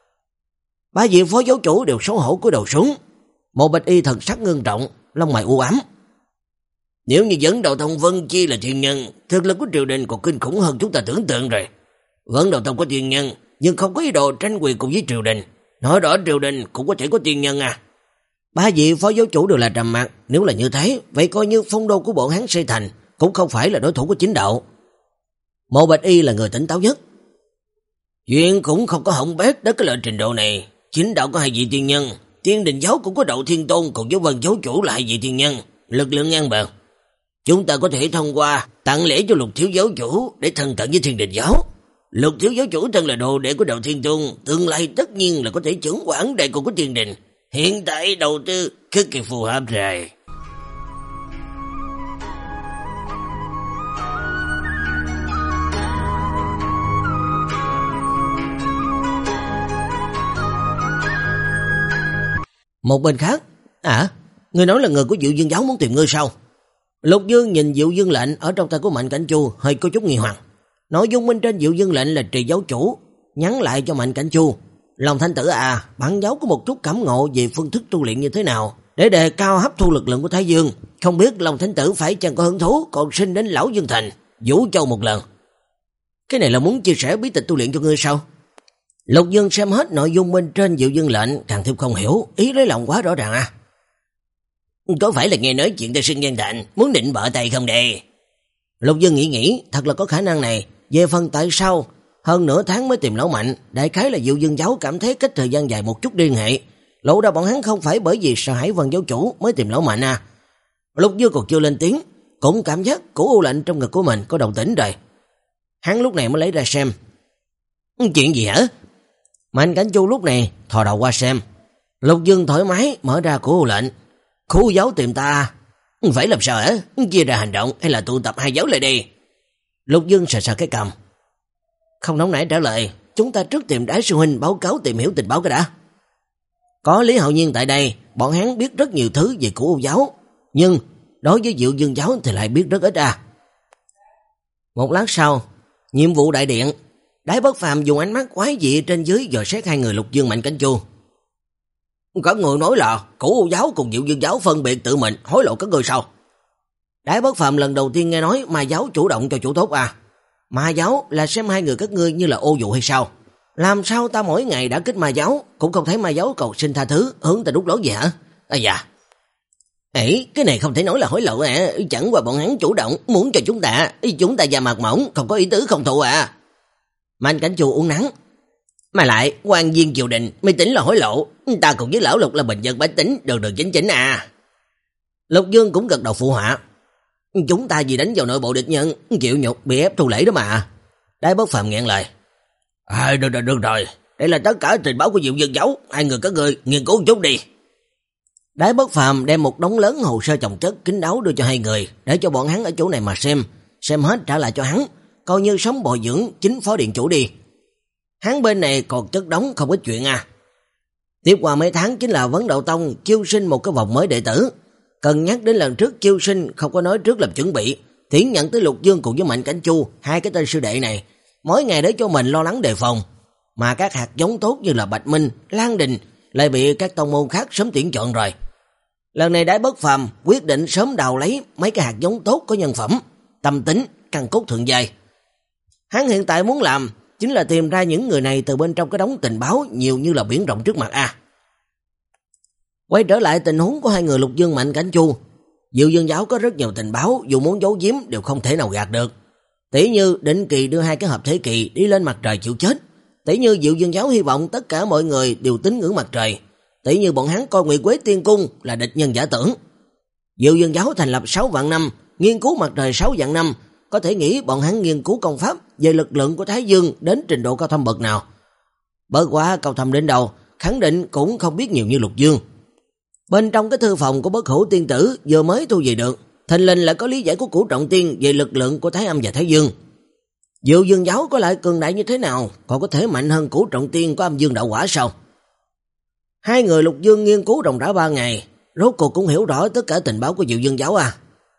Speaker 1: Ba vị phó giáo chủ đều xấu hổ cúi đầu xuống. Mộ Bạch Y thần sắc ngưng trọng, lông mày u ám.
Speaker 3: Nếu như vấn đạo tông Vân chi là thiên nhân, thực lực của triều đình còn kinh khủng hơn chúng ta tưởng tượng rồi. Vấn đạo tông có thiên nhân, nhưng không có ý đồ tranh quyền cùng với triều đình. Nói rõ triều đình cũng có thể có thiên nhân à.
Speaker 1: Ba vị phó giáo chủ đều là trầm mặc. Nếu là như thế, vậy coi như phong đô của bọn hắn xây thành cũng không phải là đối thủ của chính đạo. Mộ Bạch Y là người tỉnh táo nhất.
Speaker 3: Chuyện cũng không có hỏng bét đến cái loại trình độ này. Chính đạo có hai vị thiên nhân, Thiên Đình giáo cũng có Đậu Thiên Tôn, còn với Vân giáo chủ là hai vị thiên nhân, lực lượng ngang bằng. Chúng ta có thể thông qua tặng lễ cho Lục thiếu giáo chủ để thân cận với Thiên Đình giáo. Lục thiếu giáo chủ thân là đồ đệ của Đậu Thiên Tôn, tương lai tất nhiên là có thể trưởng quản đại cục của Thiên Đình. Hiện tại đầu tư cực kỳ phù hợp rồi.
Speaker 1: Một bên khác, à, người nói là người của Diệu Dương giáo muốn tìm ngươi sao? Lục Dương nhìn Diệu Dương lệnh ở trong tay của Mạnh Cảnh Chu hơi có chút nghi hoặc. Nội dung bên trên Diệu Dương lệnh là trì giáo chủ nhắn lại cho Mạnh Cảnh Chu. Lòng Thanh Tử à, bản giáo có một chút cảm ngộ về phương thức tu luyện như thế nào để đề cao hấp thu lực lượng của Thái Dương. Không biết Lòng Thanh Tử phải chăng có hứng thú còn xin đến Lão Dương Thành, Vũ Châu một lần. Cái này là muốn chia sẻ bí tịch tu luyện cho ngươi sao? Lục Dương xem hết nội dung bên trên Diệu Dương lệnh càng thêm không hiểu, ý lấy lòng quá rõ ràng à.
Speaker 3: Có phải là nghe nói chuyện tại Sơn Nhân Thành muốn định bợ tay không đây?
Speaker 1: Lục Dương nghĩ nghĩ, thật là có khả năng này. Về phần tại sao hơn nửa tháng mới tìm Lão Mạnh, đại khái là Diệu Dương giáo cảm thấy cách thời gian dài một chút liên hệ, lộ ra bọn hắn không phải bởi vì sợ hãi Vân giáo chủ mới tìm Lão Mạnh à. Lục Dương còn chưa lên tiếng, cũng cảm giác cổ u lạnh trong ngực của mình có động tĩnh rồi. Hắn lúc này mới lấy ra xem.
Speaker 3: Chuyện gì hả?
Speaker 1: Mạnh Cảnh Chu lúc này thò đầu qua xem. Lục Dương thoải mái mở ra cổ u lệnh. Khu giáo tìm ta,
Speaker 3: phải làm sao hả? Chia ra hành động hay là tụ tập hai giáo lại đi?
Speaker 1: Lục Dương sờ sờ cái cằm. Không nóng nảy trả lời, chúng ta trước tìm Đái sư huynh báo cáo tìm hiểu tình báo cái đã. Có Lý Hạo Nhiên tại đây, bọn hắn biết rất nhiều thứ về Cửu U giáo, nhưng đối với Diệu Dương giáo thì lại biết rất ít à. Một lát sau, nhiệm vụ đại điện, Đái Bất Phàm dùng ánh mắt quái dị trên dưới dò xét hai người Lục Dương, Mạnh Cảnh Chu. Các người nói là Cửu U giáo cùng Diệu Dương giáo phân biệt tự mình hối lộ các người sao? Đái Bất Phàm lần đầu tiên nghe nói Ma giáo chủ động cho chủ tốt à? Ma giáo là xem hai người các ngươi như là ô dụ hay sao? Làm sao ta mỗi ngày đã kích Ma giáo cũng không thấy Ma giáo cầu xin tha thứ hướng ta đút lót gì hả? À dạ. Ấy, cái này không thể nói là hối lộ à, chẳng qua bọn hắn chủ động muốn cho chúng ta, chúng ta da mặt mỏng, không có ý tứ không thụ à. Mạnh Cảnh Chu uống nắng. Mà lại, quan viên triều đình mới tính là hối lộ, ta cùng với lão Lục là bình dân bách tính, đường đường chính chính à. Lục Dương cũng gật đầu phụ họa. Chúng ta vì đánh vào nội bộ địch nhân, chịu nhục bị ép thu lễ đó mà. Đái Bất Phàm nghẹn lời. À, được rồi, được rồi, đây là tất cả tình báo của Diệu Dương giáo, hai người các ngươi nghiên cứu chút đi. Đái Bất Phàm đem một đống lớn hồ sơ chồng chất kín đáo đưa cho hai người, để cho bọn hắn ở chỗ này mà xem, xem hết trả lại cho hắn, coi như sống bồi dưỡng chính phó điện chủ đi. Hắn bên này còn chất đống không ít chuyện à. Tiếp qua mấy tháng chính là Vấn Đạo Tông chiêu sinh một cái vòng mới đệ tử. Cần nhắc đến lần trước chiêu sinh không có nói trước làm chuẩn bị, thiển nhận tới Lục Dương cùng với Mạnh Cảnh Chu, hai cái tên sư đệ này, mỗi ngày để cho mình lo lắng đề phòng. Mà các hạt giống tốt như là Bạch Minh, Lan Đình lại bị các tông môn khác sớm tuyển chọn rồi. Lần này Đái Bất Phàm quyết định sớm đào lấy mấy cái hạt giống tốt có nhân phẩm, tâm tính, căn cốt thượng giai. Hắn hiện tại muốn làm chính là tìm ra những người này từ bên trong cái đống tình báo nhiều như là biển rộng trước mặt a. À. Quay trở lại tình huống của hai người Lục Dương, Mạnh Cảnh Chu, Diệu Dương giáo có rất nhiều tình báo, dù muốn giấu giếm đều không thể nào gạt được. Tỷ như định kỳ đưa hai cái hợp thể kỳ đi lên mặt trời chịu chết. Tỷ như Diệu Dương giáo hy vọng tất cả mọi người đều tín ngưỡng mặt trời. Tỷ như bọn hắn coi Nguyệt Quế Tiên Cung là địch nhân giả tưởng. Diệu Dương giáo thành lập sáu vạn năm, nghiên cứu mặt trời sáu vạn năm, có thể nghĩ bọn hắn nghiên cứu công pháp về lực lượng của Thái Dương đến trình độ cao thâm bậc nào. Bởi quá cao thâm đến đâu, khẳng định cũng không biết nhiều như Lục Dương. Bên trong cái thư phòng của Bất Hủ tiên tử vừa mới thu về được, thình lình lại có lý giải của Cửu Trọng Tiên về lực lượng của Thái Âm và Thái Dương. Diệu Dương giáo có lại cường đại như thế nào, còn có thể mạnh hơn Cửu Trọng Tiên có Âm Dương đạo quả sao? Hai người Lục Dương nghiên cứu ròng rã ba ngày, rốt cuộc cũng hiểu rõ tất cả tình báo của Diệu Dương giáo à.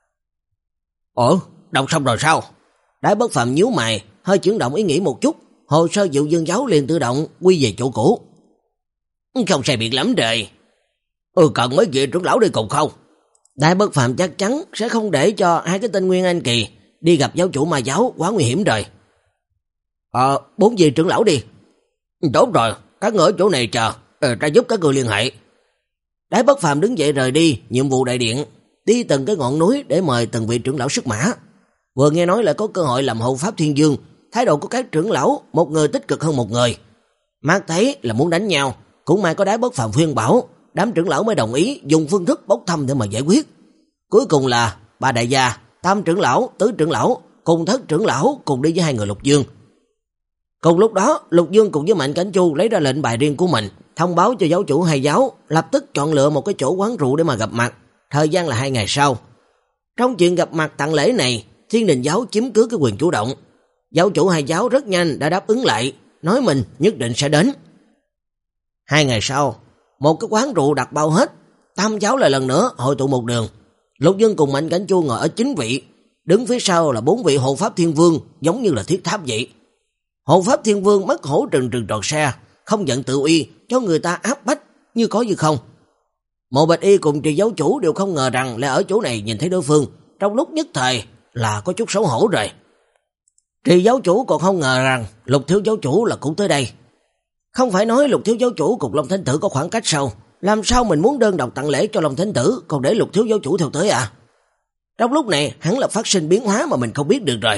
Speaker 1: Ủa, đọc xong rồi sao? Đái Bất Phàm nhíu mày, hơi chuyển động ý nghĩ một chút, hồ sơ Diệu Dương giáo liền tự động quy về chỗ cũ. Không sai biệt lắm rồi. Ừ, cần mấy vị trưởng lão đi cùng không? Đái Bất Phàm chắc chắn sẽ không để cho hai cái tên Nguyên Anh Kỳ đi gặp giáo chủ Ma giáo, quá nguy hiểm rồi. Ờ, bốn vị trưởng lão đi. Tốt rồi, các người ở chỗ này chờ, ờ, ta giúp các người liên hệ. Đái Bất Phàm đứng dậy rời đi, nhiệm vụ đại điện, đi từng cái ngọn núi để mời từng vị trưởng lão xuất mã. Vừa nghe nói là có cơ hội làm hộ pháp Thiên Dương, thái độ của các trưởng lão một người tích cực hơn một người. Mắt thấy là muốn đánh nhau, cũng may có Đái Bất Phàm khuyên bảo, đám trưởng lão mới đồng ý dùng phương thức bốc thăm để mà giải quyết. Cuối cùng là ba đại gia, tam trưởng lão, tứ trưởng lão cùng thất trưởng lão cùng đi với hai người Lục Dương. Cùng lúc đó, Lục Dương cùng với Mạnh Cảnh Chu lấy ra lệnh bài riêng của mình, thông báo cho giáo chủ hai giáo lập tức chọn lựa một cái chỗ quán rượu để mà gặp mặt. Thời gian là hai ngày sau. Trong chuyện gặp mặt tặng lễ này, Thiên Đình giáo chiếm cứ cái quyền chủ động. Giáo chủ hai giáo rất nhanh đã đáp ứng lại, nói mình nhất định sẽ đến. Hai ngày sau, một cái quán rượu đặt bao hết, tam giáo lại lần nữa hội tụ một đường. Lục Dương cùng Mạnh Cảnh Chu ngồi ở chính vị, đứng phía sau là bốn vị hộ pháp Thiên Vương giống như là thiết tháp vậy. Hộ pháp Thiên Vương mắt hổ trừng trừng tròn xe, không giận tự uy, cho người ta áp bách như có như không. Mộ Bạch Y cùng Trì giáo chủ đều không ngờ rằng lại ở chỗ này nhìn thấy đối phương, trong lúc nhất thời là có chút xấu hổ rồi. Trì giáo chủ còn không ngờ rằng Lục thiếu giáo chủ là cũng tới đây. Không phải nói Lục thiếu giáo chủ cùng Long Thánh Tử có khoảng cách sao? Làm sao mình muốn đơn độc tặng lễ cho Long Thánh Tử, còn để Lục thiếu giáo chủ theo tới à? Trong lúc này hắn là phát sinh biến hóa mà mình không biết được rồi.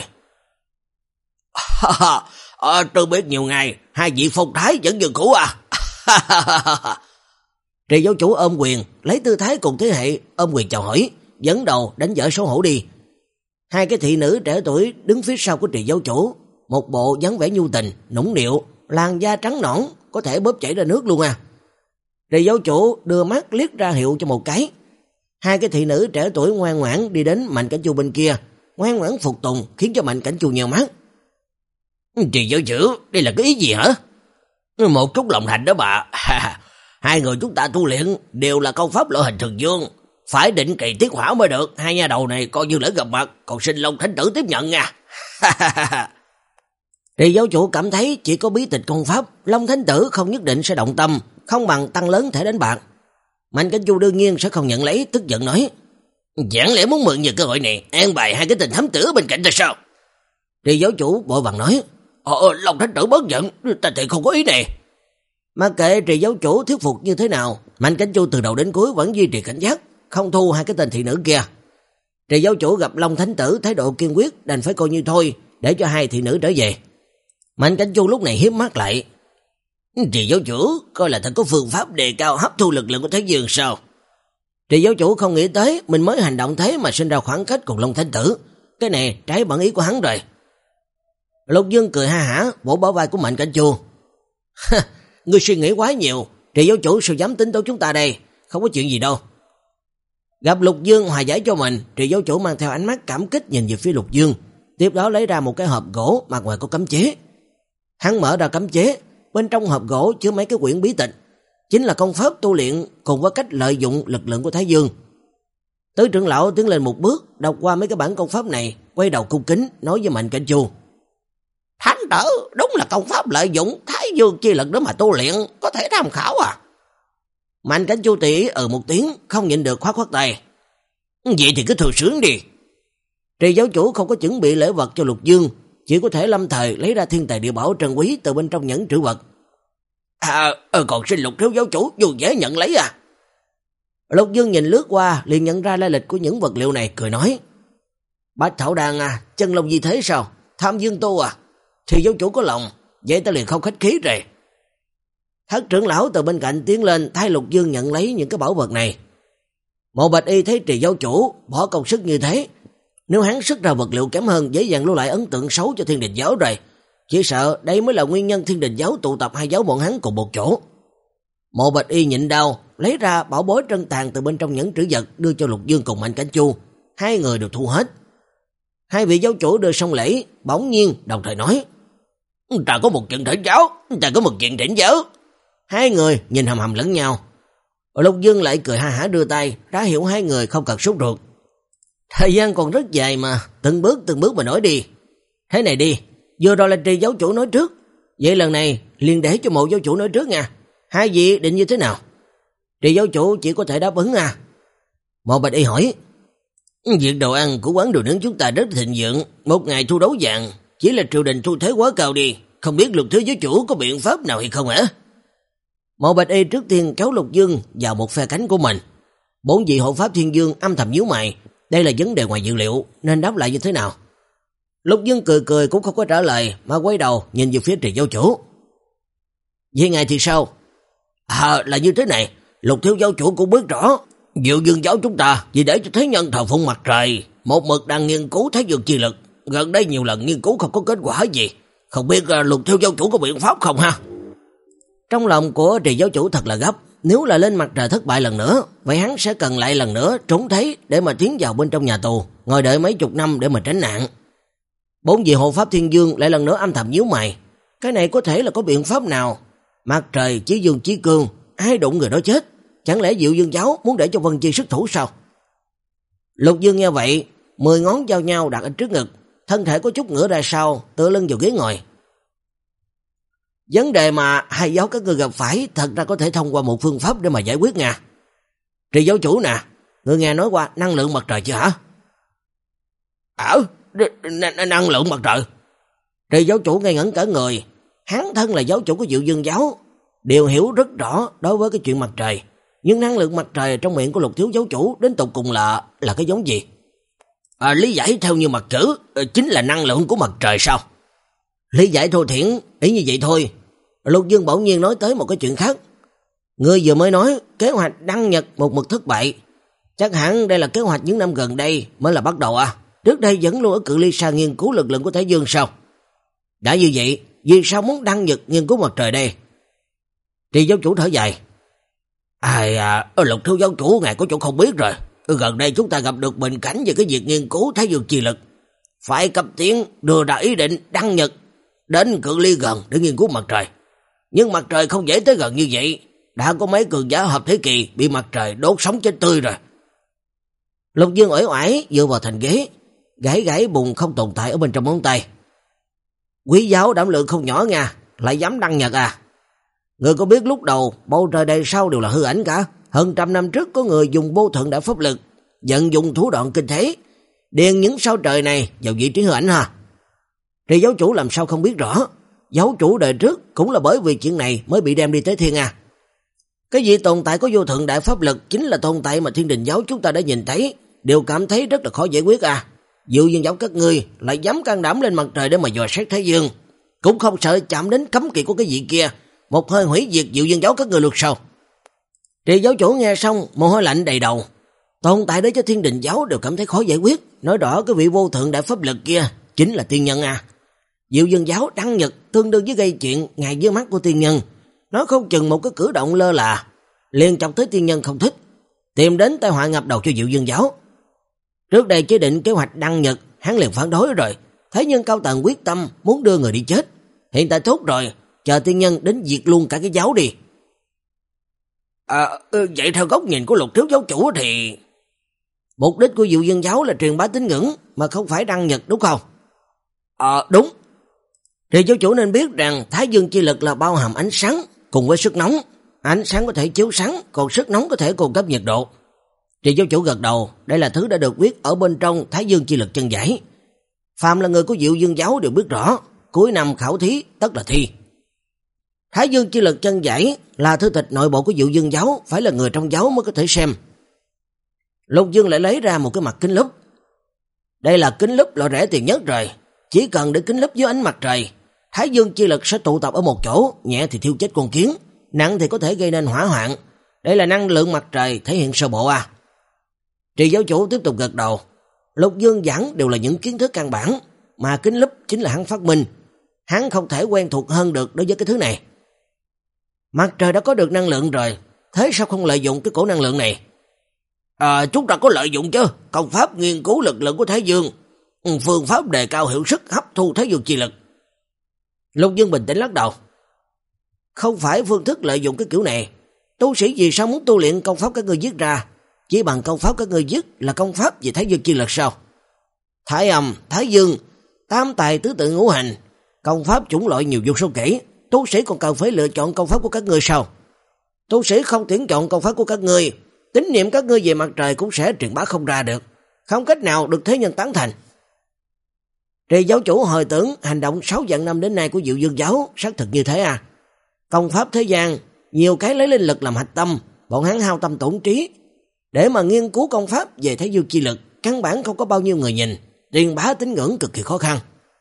Speaker 1: À, tôi biết nhiều ngày, hai vị phong thái vẫn như cũ à? Trì giáo chủ ôm quyền, lấy tư thái cùng thế hệ, ôm quyền chào hỏi, dẫn đầu đánh dở xấu hổ đi. Hai cái thị nữ trẻ tuổi đứng phía sau của Trì giáo chủ, một bộ dáng vẻ nhu tình, nũng nịu, làn da trắng nõn, có thể bóp chảy ra nước luôn à. Trì giáo chủ đưa mắt liếc ra hiệu cho một cái. Hai cái thị nữ trẻ tuổi ngoan ngoãn đi đến Mạnh Cảnh Chu bên kia, ngoan ngoãn phục tùng, khiến cho Mạnh Cảnh Chu nheo mắt.
Speaker 3: Trì giáo chủ, đây là cái ý gì hả? Một chút lòng thành đó bà. Hai người chúng ta tu luyện đều là công pháp loại hình thần dương, phải định kỳ tiết hỏa mới được. Hai nha đầu này coi như lỡ gặp mặt, còn xin Long Thánh Tử tiếp nhận nha.
Speaker 1: Trì giáo chủ cảm thấy chỉ có bí tịch công pháp, Long Thánh Tử không nhất định sẽ động tâm, không bằng tăng lớn thể đánh bạc. Mạnh Cảnh Chu đương nhiên sẽ không nhận lấy, tức giận nói:
Speaker 3: Chẳng lẽ muốn mượn nhờ cơ hội này an bài hai cái tình thám tử bên cạnh ta sao?
Speaker 1: Trì giáo chủ vội vàng nói:
Speaker 3: Ờ, Long Thánh Tử bớt giận, ta thì không có ý này.
Speaker 1: Mà kệ trì giáo chủ thuyết phục như thế nào, Mạnh Cảnh Chu từ đầu đến cuối vẫn duy trì cảnh giác, không thu hai cái tên thị nữ kia. Trì giáo chủ gặp Long Thánh Tử thái độ kiên quyết, đành phải coi như thôi, để cho hai thị nữ trở về. Mạnh Cảnh Chu lúc này hiếp mắt lại:
Speaker 3: Trì giáo chủ, coi là thật có phương pháp đề cao hấp thu lực lượng của Thái Dương sao?
Speaker 1: Trì giáo chủ không nghĩ tới mình mới hành động thế mà sinh ra khoảng cách cùng Long Thánh Tử, cái này trái bản ý của hắn rồi. Lục Dương cười ha hả, vỗ bả vai của Mạnh Cảnh Chu:
Speaker 3: Ngươi suy nghĩ quá nhiều,
Speaker 1: trì giáo chủ sao dám tính tới chúng ta đây, không có chuyện gì đâu. Gặp Lục Dương hòa giải cho mình, trì giáo chủ mang theo ánh mắt cảm kích nhìn về phía Lục Dương, tiếp đó lấy ra một cái hộp gỗ mặt ngoài có cấm chế. Hắn mở ra cấm chế, bên trong hộp gỗ chứa mấy cái quyển bí tịch, chính là công pháp tu luyện cùng với cách lợi dụng lực lượng của Thái Dương. Tứ trưởng lão tiến lên một bước, đọc qua mấy cái bản công pháp này, quay đầu cung kính nói với Mạnh Cảnh Chu:
Speaker 2: Thánh tử, đúng là công pháp lợi dụng Thái Dương chi lực đó mà tu luyện, có thể tham khảo à?
Speaker 1: Mạnh Cảnh Chu tỉ ở một tiếng, không nhịn được khoát khoát tay:
Speaker 3: Vậy thì cứ thừa sướng đi.
Speaker 1: Trì giáo chủ không có chuẩn bị lễ vật cho Lục Dương, chỉ có thể lâm thời lấy ra thiên tài địa bảo trân quý từ bên trong nhẫn trữ vật.
Speaker 3: À, còn xin Lục thiếu giáo chủ vô dễ nhận lấy à?
Speaker 1: Lục Dương nhìn lướt qua, liền nhận ra lai lịch của những vật liệu này, cười nói: Bách Thảo Đan à, chân long gì thế sao? Tham dương tu à? Thì giáo chủ có lòng, vậy ta liền không khách khí rồi. Thất trưởng lão từ bên cạnh tiến lên thay Lục Dương nhận lấy những cái bảo vật này. Một Bạch Y thấy trì giáo chủ bỏ công sức như thế, nếu hắn xuất ra vật liệu kém hơn dễ dàng lưu lại ấn tượng xấu cho Thiên Đình giáo rồi. Chỉ sợ đây mới là nguyên nhân Thiên Đình giáo tụ tập hai giáo bọn hắn cùng một chỗ. Một Bạch Y nhịn đau, lấy ra bảo bối trân tàn từ bên trong nhẫn trữ vật đưa cho Lục Dương cùng Mạnh Cảnh Chu, hai người đều thu hết. Hai vị giáo chủ đưa xong lễ, bỗng nhiên đồng thời nói:
Speaker 3: Ta có một chuyện thỉnh giáo, ta có một chuyện thỉnh giáo.
Speaker 1: Hai người nhìn hầm hầm lẫn nhau. Lục Dương lại cười ha hả đưa tay, đã hiểu hai người không cần sốt ruột. Thời gian còn rất dài mà, từng bước từng bước mà nói đi. Thế này đi, vừa rồi là trì giáo chủ nói trước, vậy lần này liền để cho Mộ giáo chủ nói trước nha. Hai vị định như thế nào? Trì giáo chủ chỉ có thể đáp ứng à. Một Bạch Y hỏi:
Speaker 3: Việc đồ ăn của quán đồ nướng chúng ta rất thịnh vượng, một ngày thu đấu vàng, chỉ là triều đình thu thế quá cao đi, không biết Lục thiếu giáo chủ có biện pháp nào hay không hả?
Speaker 1: Một Bạch Y trước tiên kéo Lục Dương vào một phe cánh của mình. Bốn vị hộ pháp Thiên Dương âm thầm nhíu mày, đây là vấn đề ngoài dự liệu, nên đáp lại như thế nào? Lục Dương cười cười cũng không có trả lời, mà quay đầu nhìn về phía trì giáo chủ. Vậy ngài thì sao?
Speaker 3: À, là như thế này, Lục thiếu giáo chủ cũng biết rõ, Diệu Dương giáo chúng ta vì để cho thế nhân thờ phụng mặt trời, một mực đang nghiên cứu Thái Dương chi lực, gần đây nhiều lần nghiên cứu không có kết quả gì, không biết uh, Lục thiếu giáo chủ có biện pháp không ha?
Speaker 1: Trong lòng của trì giáo chủ thật là gấp, nếu là lên mặt trời thất bại lần nữa, vậy hắn sẽ cần lại lần nữa trốn thấy để mà tiến vào bên trong nhà tù, ngồi đợi mấy chục năm để mà tránh nạn. Bốn vị hộ pháp Thiên Dương lại lần nữa âm thầm nhíu mày, cái này có thể là có biện pháp nào? Mặt trời chí dương chí cương, ai đụng người đó chết, chẳng lẽ Diệu Dương giáo muốn để cho Vân Chi xuất thủ sao? Lục Dương nghe vậy, mười ngón giao nhau đặt ở trước ngực, thân thể có chút ngửa ra sau, tựa lưng vào ghế ngồi. Vấn đề mà hai giáo các người gặp phải thật ra có thể thông qua một phương pháp để mà giải quyết nha. Trì giáo chủ nè, người nghe nói qua năng lượng mặt trời chưa hả?
Speaker 3: Ờ, năng lượng mặt trời.
Speaker 1: Trì giáo chủ ngây ngẩn cả người, hắn thân là giáo chủ của Diệu Dương giáo, đều hiểu rất rõ đối với cái chuyện mặt trời, nhưng năng lượng mặt trời trong miệng của Lục thiếu giáo chủ đến tục cùng là là cái giống gì?
Speaker 3: À, lý giải theo như mặt chữ chính là năng lượng của mặt trời sao?
Speaker 1: Lý giải thô thiển, ý như vậy thôi. Lục Dương bỗng nhiên nói tới một cái chuyện khác. Ngươi vừa mới nói kế hoạch đăng nhật một mực thất bại, chắc hẳn đây là kế hoạch những năm gần đây mới là bắt đầu à? Trước đây vẫn luôn ở cự ly xa nghiên cứu lực lượng của Thái Dương sao? Đã như vậy, vì sao muốn đăng nhật nghiên cứu mặt trời đây? Trì giáo chủ thở dài.
Speaker 3: Ai à, Lục thiếu giáo chủ ngài có chỗ không biết rồi. Gần đây chúng ta gặp được bình cảnh về cái việc nghiên cứu Thái Dương chi lực. phải cấp tiến đưa ra ý định đăng Nhật đến cự ly gần để nghiên cứu mặt trời. Nhưng mặt trời không dễ tới gần như vậy, đã có mấy cường giả hợp thế kỳ bị mặt trời đốt sống chết tươi rồi.
Speaker 1: Lục Dương uể oải dựa vào thành ghế, gãi gãi bùn không tồn tại ở bên trong móng tay. Quý giáo đảm lượng không nhỏ nha, lại dám đăng Nhật à? Người có biết lúc đầu bầu trời đầy sao đều là hư ảnh cả? Hơn trăm năm trước có người dùng vô thượng đại pháp lực, vận dụng thủ đoạn kinh thế, điền những sao trời này vào vị trí hư ảnh ha. Thì giáo chủ làm sao không biết rõ? Giáo chủ đời trước cũng là bởi vì chuyện này mới bị đem đi tới thiên à. Cái vị tồn tại có vô thượng đại pháp lực chính là tồn tại mà Thiên Đình giáo chúng ta đã nhìn thấy, đều cảm thấy rất là khó giải quyết à. Diệu Dương giáo các ngươi lại dám can đảm lên mặt trời để mà dò xét Thái Dương, cũng không sợ chạm đến cấm kỵ của cái vị kia, một hơi hủy diệt Diệu Dương giáo các ngươi luật sao? Trì giáo chủ nghe xong mồ hôi lạnh đầy đầu. Tồn tại đối cho Thiên Đình giáo đều cảm thấy khó giải quyết, nói rõ cái vị vô thượng đại pháp lực kia chính là tiên nhân à. Diệu Dương giáo đăng Nhật tương đương với gây chuyện ngay dưới mắt của tiên nhân, nó không chừng một cái cử động lơ là liền chọc tới tiên nhân không thích, tìm đến tai họa ngập đầu cho Diệu Dương giáo. Trước đây chế định kế hoạch đăng Nhật, hắn liền phản đối rồi, thế nhưng cao tầng quyết tâm muốn đưa người đi chết. Hiện tại tốt rồi, chờ tiên nhân đến diệt luôn cả cái giáo đi.
Speaker 3: À, vậy theo góc nhìn của Lục thiếu giáo chủ thì
Speaker 1: mục đích của Diệu Dương giáo là truyền bá tín ngưỡng mà không phải đăng Nhật, đúng không?
Speaker 3: Ờ à, đúng.
Speaker 1: Thì giáo chủ nên biết rằng Thái Dương chi lực là bao hàm ánh sáng cùng với sức nóng. Ánh sáng có thể chiếu sáng, còn sức nóng có thể cung cấp nhiệt độ. Thì giáo chủ gật đầu, đây là thứ đã được viết ở bên trong Thái Dương chi lực chân giải. Phàm là người của Diệu Dương giáo đều biết rõ, cuối năm khảo thí tất là thi. Thái Dương chi lực chân giải là thư tịch nội bộ của Diệu Dương giáo, phải là người trong giáo mới có thể xem. Lục Dương lại lấy ra một cái mặt kính lúp. Đây là kính lúp loại rẻ tiền nhất rồi, chỉ cần để kính lúp dưới ánh mặt trời, Thái Dương chi lực sẽ tụ tập ở một chỗ, nhẹ thì thiêu chết con kiến, nặng thì có thể gây nên hỏa hoạn. Đây là năng lượng mặt trời thể hiện sơ bộ à. Trì giáo chủ tiếp tục gật đầu. Lục Dương giảng đều là những kiến thức căn bản, mà kính lúp chính là hắn phát minh. Hắn không thể quen thuộc hơn được đối với cái thứ này. Mặt trời đã có được năng lượng rồi, thế sao không lợi dụng cái cổ năng lượng này?
Speaker 3: À, chúng ta có lợi dụng chứ, công pháp nghiên cứu lực lượng của Thái Dương, phương pháp đề cao hiệu suất hấp thu Thái Dương chi lực.
Speaker 1: Lục Dương bình tĩnh lắc đầu. Không phải phương thức lợi dụng cái kiểu này. Tu sĩ vì sao muốn tu luyện công pháp các ngươi viết ra? Chỉ bằng công pháp các ngươi viết là công pháp về Thái Dương chi lực sao? Thái âm, Thái Dương, tam tài tứ tự ngũ hành, công pháp chủng loại nhiều vô số kể. Tu sĩ còn cần phải lựa chọn công pháp của các ngươi sao? Tu sĩ không tuyển chọn công pháp của các ngươi, tín niệm các ngươi về mặt trời cũng sẽ truyền bá không ra được, không cách nào được thế nhân tán thành. Trì giáo chủ hồi tưởng hành động sáu vạn năm đến nay của Diệu Dương giáo xác thực như thế à. Công pháp thế gian, nhiều cái lấy linh lực làm hạch tâm, bọn hắn hao tâm tổn trí. Để mà nghiên cứu công pháp về Thái Dương chi lực, căn bản không có bao nhiêu người nhìn, truyền bá tín ngưỡng cực kỳ khó khăn.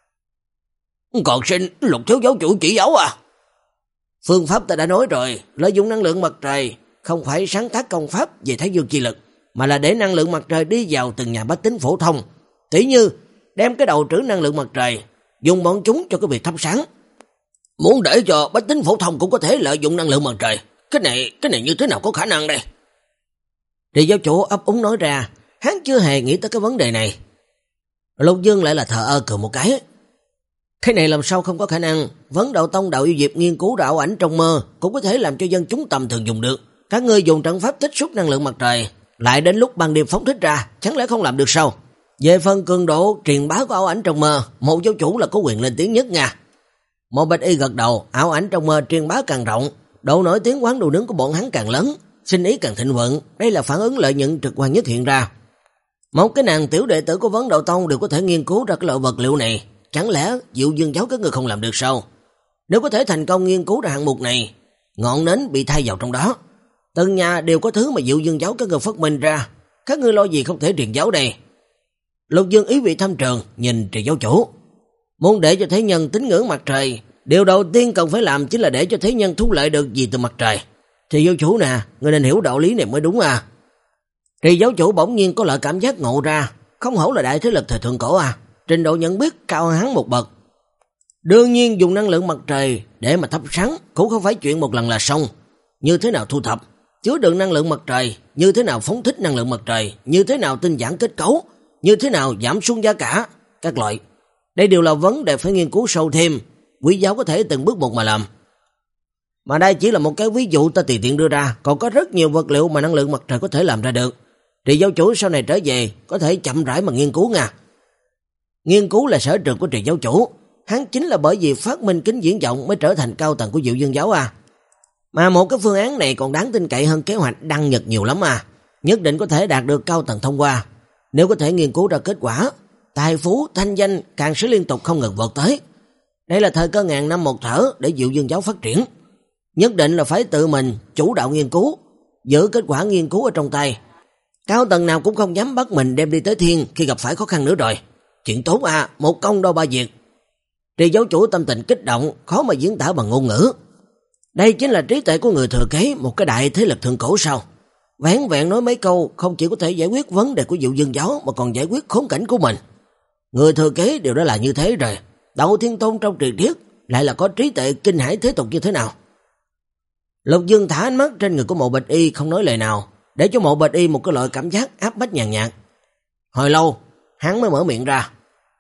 Speaker 3: Còn xin Lục thiếu giáo chủ chỉ giáo à?
Speaker 1: Phương pháp ta đã nói rồi, lợi dụng năng lượng mặt trời, không phải sáng tác công pháp về Thái Dương chi lực, mà là để năng lượng mặt trời đi vào từng nhà bách tính phổ thông. Tỷ như đem cái đầu trữ năng lượng mặt trời, dùng bọn chúng cho cái việc thắp sáng.
Speaker 3: Muốn để cho bách tính phổ thông cũng có thể lợi dụng năng lượng mặt trời, cái này cái này như thế nào có khả năng đây?
Speaker 1: Thì giáo chủ ấp úng nói ra, hắn chưa hề nghĩ tới cái vấn đề này. Lục Dương lại là thờ ơ cười một cái. Cái này làm sao không có khả năng? Vấn Đạo Tông Đạo Yêu Diệp nghiên cứu đạo ảnh trong mơ cũng có thể làm cho dân chúng tầm thường dùng được. Các ngươi dùng trận pháp tích xúc năng lượng mặt trời, lại đến lúc ban đêm phóng thích ra, chẳng lẽ không làm được sao? Về phần cường độ truyền bá của ảo ảnh trong mơ, một giáo chủ là có quyền lên tiếng nhất nha. Một bạch y gật đầu, ảo ảnh trong mơ truyền bá càng rộng, độ nổi tiếng quán đồ nướng của bọn hắn càng lớn, sinh ý càng thịnh vượng, đây là phản ứng lợi nhuận trực quan nhất hiện ra. Một cái nàng tiểu đệ tử của Vấn Đạo Tông đều có thể nghiên cứu ra cái loại vật liệu này, chẳng lẽ Diệu Dương giáo các người không làm được sao? Nếu có thể thành công nghiên cứu ra hạng mục này, ngọn nến bị thay vào trong đó, từng nhà đều có thứ mà Diệu Dương giáo các người phát minh ra, các ngươi lo gì không thể truyền giáo đây? Lục Dương ý vị thâm trường nhìn Trì giáo chủ. Muốn để cho thế nhân tín ngưỡng mặt trời, điều đầu tiên cần phải làm chính là để cho thế nhân thu lợi được gì từ mặt trời. Trì giáo chủ nè, người nên hiểu đạo lý này mới đúng à. Trì giáo chủ bỗng nhiên có loại cảm giác ngộ ra, không hổ là đại thế lực thời thượng cổ à, trình độ nhận biết cao hơn hắn một bậc. Đương nhiên dùng năng lượng mặt trời để mà thắp sáng cũng không phải chuyện một lần là xong. Như thế nào thu thập, chứa đựng năng lượng mặt trời, như thế nào phóng thích năng lượng mặt trời, như thế nào tinh giản kết cấu, như thế nào giảm xuống giá cả,
Speaker 3: các loại. Đây đều là vấn đề phải nghiên cứu sâu thêm, quý giáo có thể từng bước một mà làm. Mà đây chỉ là một cái ví dụ ta tùy tiện đưa ra, còn có rất nhiều vật liệu mà năng lượng mặt trời có thể làm ra được. Trì giáo chủ sau này trở về có thể chậm rãi mà nghiên cứu nha. Nghiên cứu là sở trường của Trì giáo chủ, hắn chính là bởi vì phát minh kính viễn vọng mới trở thành cao tầng của Diệu Dương giáo à. Mà một cái phương án này còn đáng tin cậy hơn kế hoạch đăng nhật nhiều lắm à. Nhất định có thể đạt được cao tầng thông qua. Nếu có thể nghiên cứu ra kết quả, tài phú, thanh danh càng sẽ liên tục không ngừng vọt tới. Đây là thời cơ ngàn năm một thở để Diệu Dương giáo phát triển. Nhất định là phải tự mình chủ đạo nghiên cứu, giữ kết quả nghiên cứu ở trong tay. Cao tầng nào cũng không dám bắt mình đem đi tới thiên khi gặp phải khó khăn nữa rồi. Chuyện tốt à, một công đôi ba việc. Trì giáo chủ tâm tình kích động, khó mà diễn tả bằng ngôn ngữ. Đây chính là trí tuệ của người thừa kế một cái đại thế lực thượng cổ sao. Vẻn vẹn nói mấy câu không chỉ có thể giải quyết vấn đề của Diệu Dương giáo mà còn giải quyết khốn cảnh của mình. Người thừa kế đều đã là như thế rồi. Đậu Thiên Tôn trong truyền thuyết lại là có trí tuệ kinh hãi thế tục như thế nào. Lục Dương thả ánh mắt trên người của Mộ Bạch Y không nói lời nào, để cho Mộ Bạch Y một cái loại cảm giác áp bách nhàn nhạt. Hồi lâu, hắn mới mở miệng ra.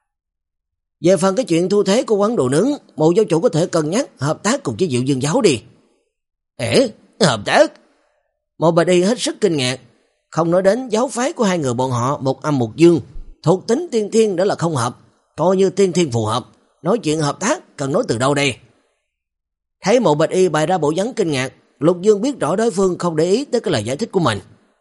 Speaker 3: Về phần cái chuyện thu thế của quán đồ nướng, Mộ giáo chủ có thể cân nhắc hợp tác cùng với Diệu Dương giáo đi. Ê, hợp tác? Mộ Bạch Y hết sức kinh ngạc, không nói đến giáo phái của hai người bọn họ, một âm một dương, thuộc tính tiên thiên đã là không hợp, coi như tiên thiên phù hợp, nói chuyện hợp tác cần nói từ đâu đây? Thấy Mộ Bạch Y bày ra bộ dáng kinh ngạc, Lục Dương biết rõ đối phương không để ý tới cái lời giải thích của mình.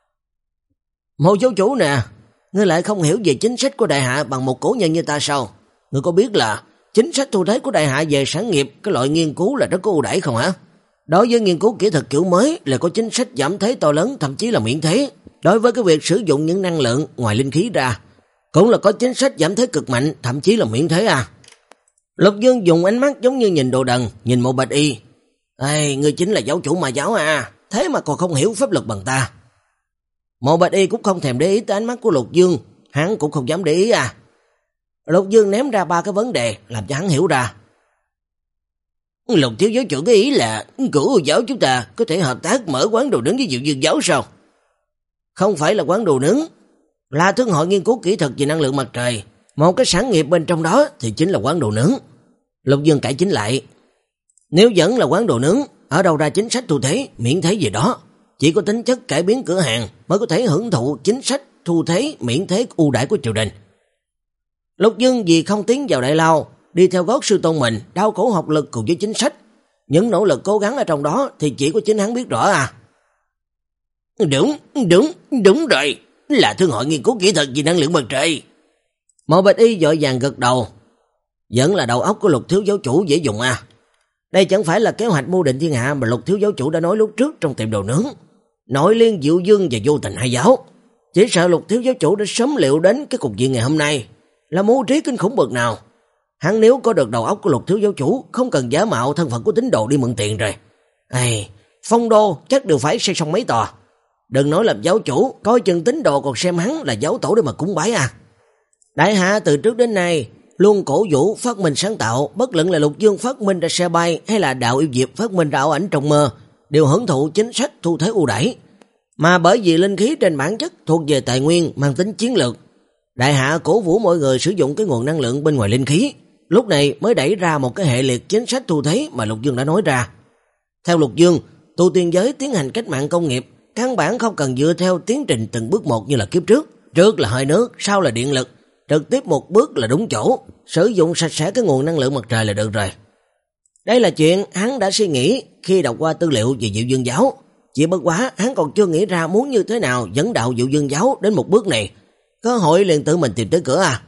Speaker 3: Mộ giáo chủ nè, ngươi lại không hiểu về chính sách của đại hạ bằng một cổ nhân như ta sao? Ngươi có biết là chính sách thu thế của đại hạ về sản nghiệp, cái loại nghiên cứu là rất có ưu đãi không hả? Đối với nghiên cứu kỹ thuật kiểu mới là có chính sách giảm thế to lớn, thậm chí là miễn thế. Đối với cái việc sử dụng những năng lượng ngoài linh khí ra, cũng là có chính sách giảm thế cực mạnh, thậm chí là miễn thế à. Lục Dương dùng ánh mắt giống như nhìn đồ đần, nhìn Mộ Bạch Y. Ê, ngươi chính là giáo chủ mà giáo à, thế mà còn không hiểu pháp luật bằng ta. Mộ Bạch Y cũng không thèm để ý tới ánh mắt của Lục Dương, hắn cũng không dám để ý à. Lục Dương ném ra ba cái vấn đề làm cho hắn hiểu ra. Lục thiếu giáo chủ cái ý là Cửu giáo chúng ta có thể hợp tác mở quán đồ nướng với Diệu Dương giáo sao? Không phải là quán đồ nướng, là thương hội nghiên cứu kỹ thuật về năng lượng mặt trời. Một cái sản nghiệp bên trong đó thì chính là quán đồ nướng. Lục Dương cải chính lại. Nếu vẫn là quán đồ nướng, ở đâu ra chính sách thu thế, miễn thế gì đó. Chỉ có tính chất cải biến cửa hàng mới có thể hưởng thụ chính sách thu thế, miễn thế ưu đãi của triều đình. Lục Dương vì không tiến vào đại lao, đi theo gót sư tôn mình, đau khổ học lực cùng với chính sách. Những nỗ lực cố gắng ở trong đó thì chỉ có chính hắn biết rõ à. Đúng, đúng, đúng rồi, là thương hội nghiên cứu kỹ thuật về năng lượng mặt trời. Mộ Bạch Y vội vàng gật đầu. Vẫn là đầu óc của Lục thiếu giáo chủ dễ dùng à. Đây chẳng phải là kế hoạch mưu định thiên hạ mà Lục thiếu giáo chủ đã nói lúc trước trong tiệm đồ nướng. Nội liên Diệu Dương và Vô Tình hai giáo. Chỉ sợ Lục thiếu giáo chủ đã sớm liệu đến cái cục diện ngày hôm nay là mưu trí kinh khủng bậc nào. Hắn nếu có được đầu óc của Lục thiếu giáo chủ, không cần giả mạo thân phận của tín đồ đi mượn tiền rồi. Ây, phong đô chắc đều phải xây xong mấy tòa. Đừng nói làm giáo chủ, coi chừng tín đồ còn xem hắn là giáo tổ để mà cúng bái à. Đại hạ từ trước đến nay luôn cổ vũ phát minh sáng tạo, bất luận là Lục Dương phát minh ra xe bay hay là Đạo Yêu Diệp phát minh ra ảo ảnh trong mơ, đều hưởng thụ chính sách thu thế ưu đãi. Mà bởi vì linh khí trên bản chất thuộc về tài nguyên mang tính chiến lược, đại hạ cổ vũ mọi người sử dụng cái nguồn năng lượng bên ngoài linh khí, lúc này mới đẩy ra một cái hệ liệt chính sách thu thế mà Lục Dương đã nói ra. Theo Lục Dương, tu tiên giới tiến hành cách mạng công nghiệp, căn bản không cần dựa theo tiến trình từng bước một như là kiếp trước. Trước là hơi nước, sau là điện lực, trực tiếp một bước là đúng chỗ, sử dụng sạch sẽ cái nguồn năng lượng mặt trời là được rồi. Đây là chuyện hắn đã suy nghĩ khi đọc qua tư liệu về Diệu Dương giáo, chỉ bất quá hắn còn chưa nghĩ ra muốn như thế nào dẫn đạo Diệu Dương giáo đến một bước này. Cơ hội liền tự mình tìm tới cửa à.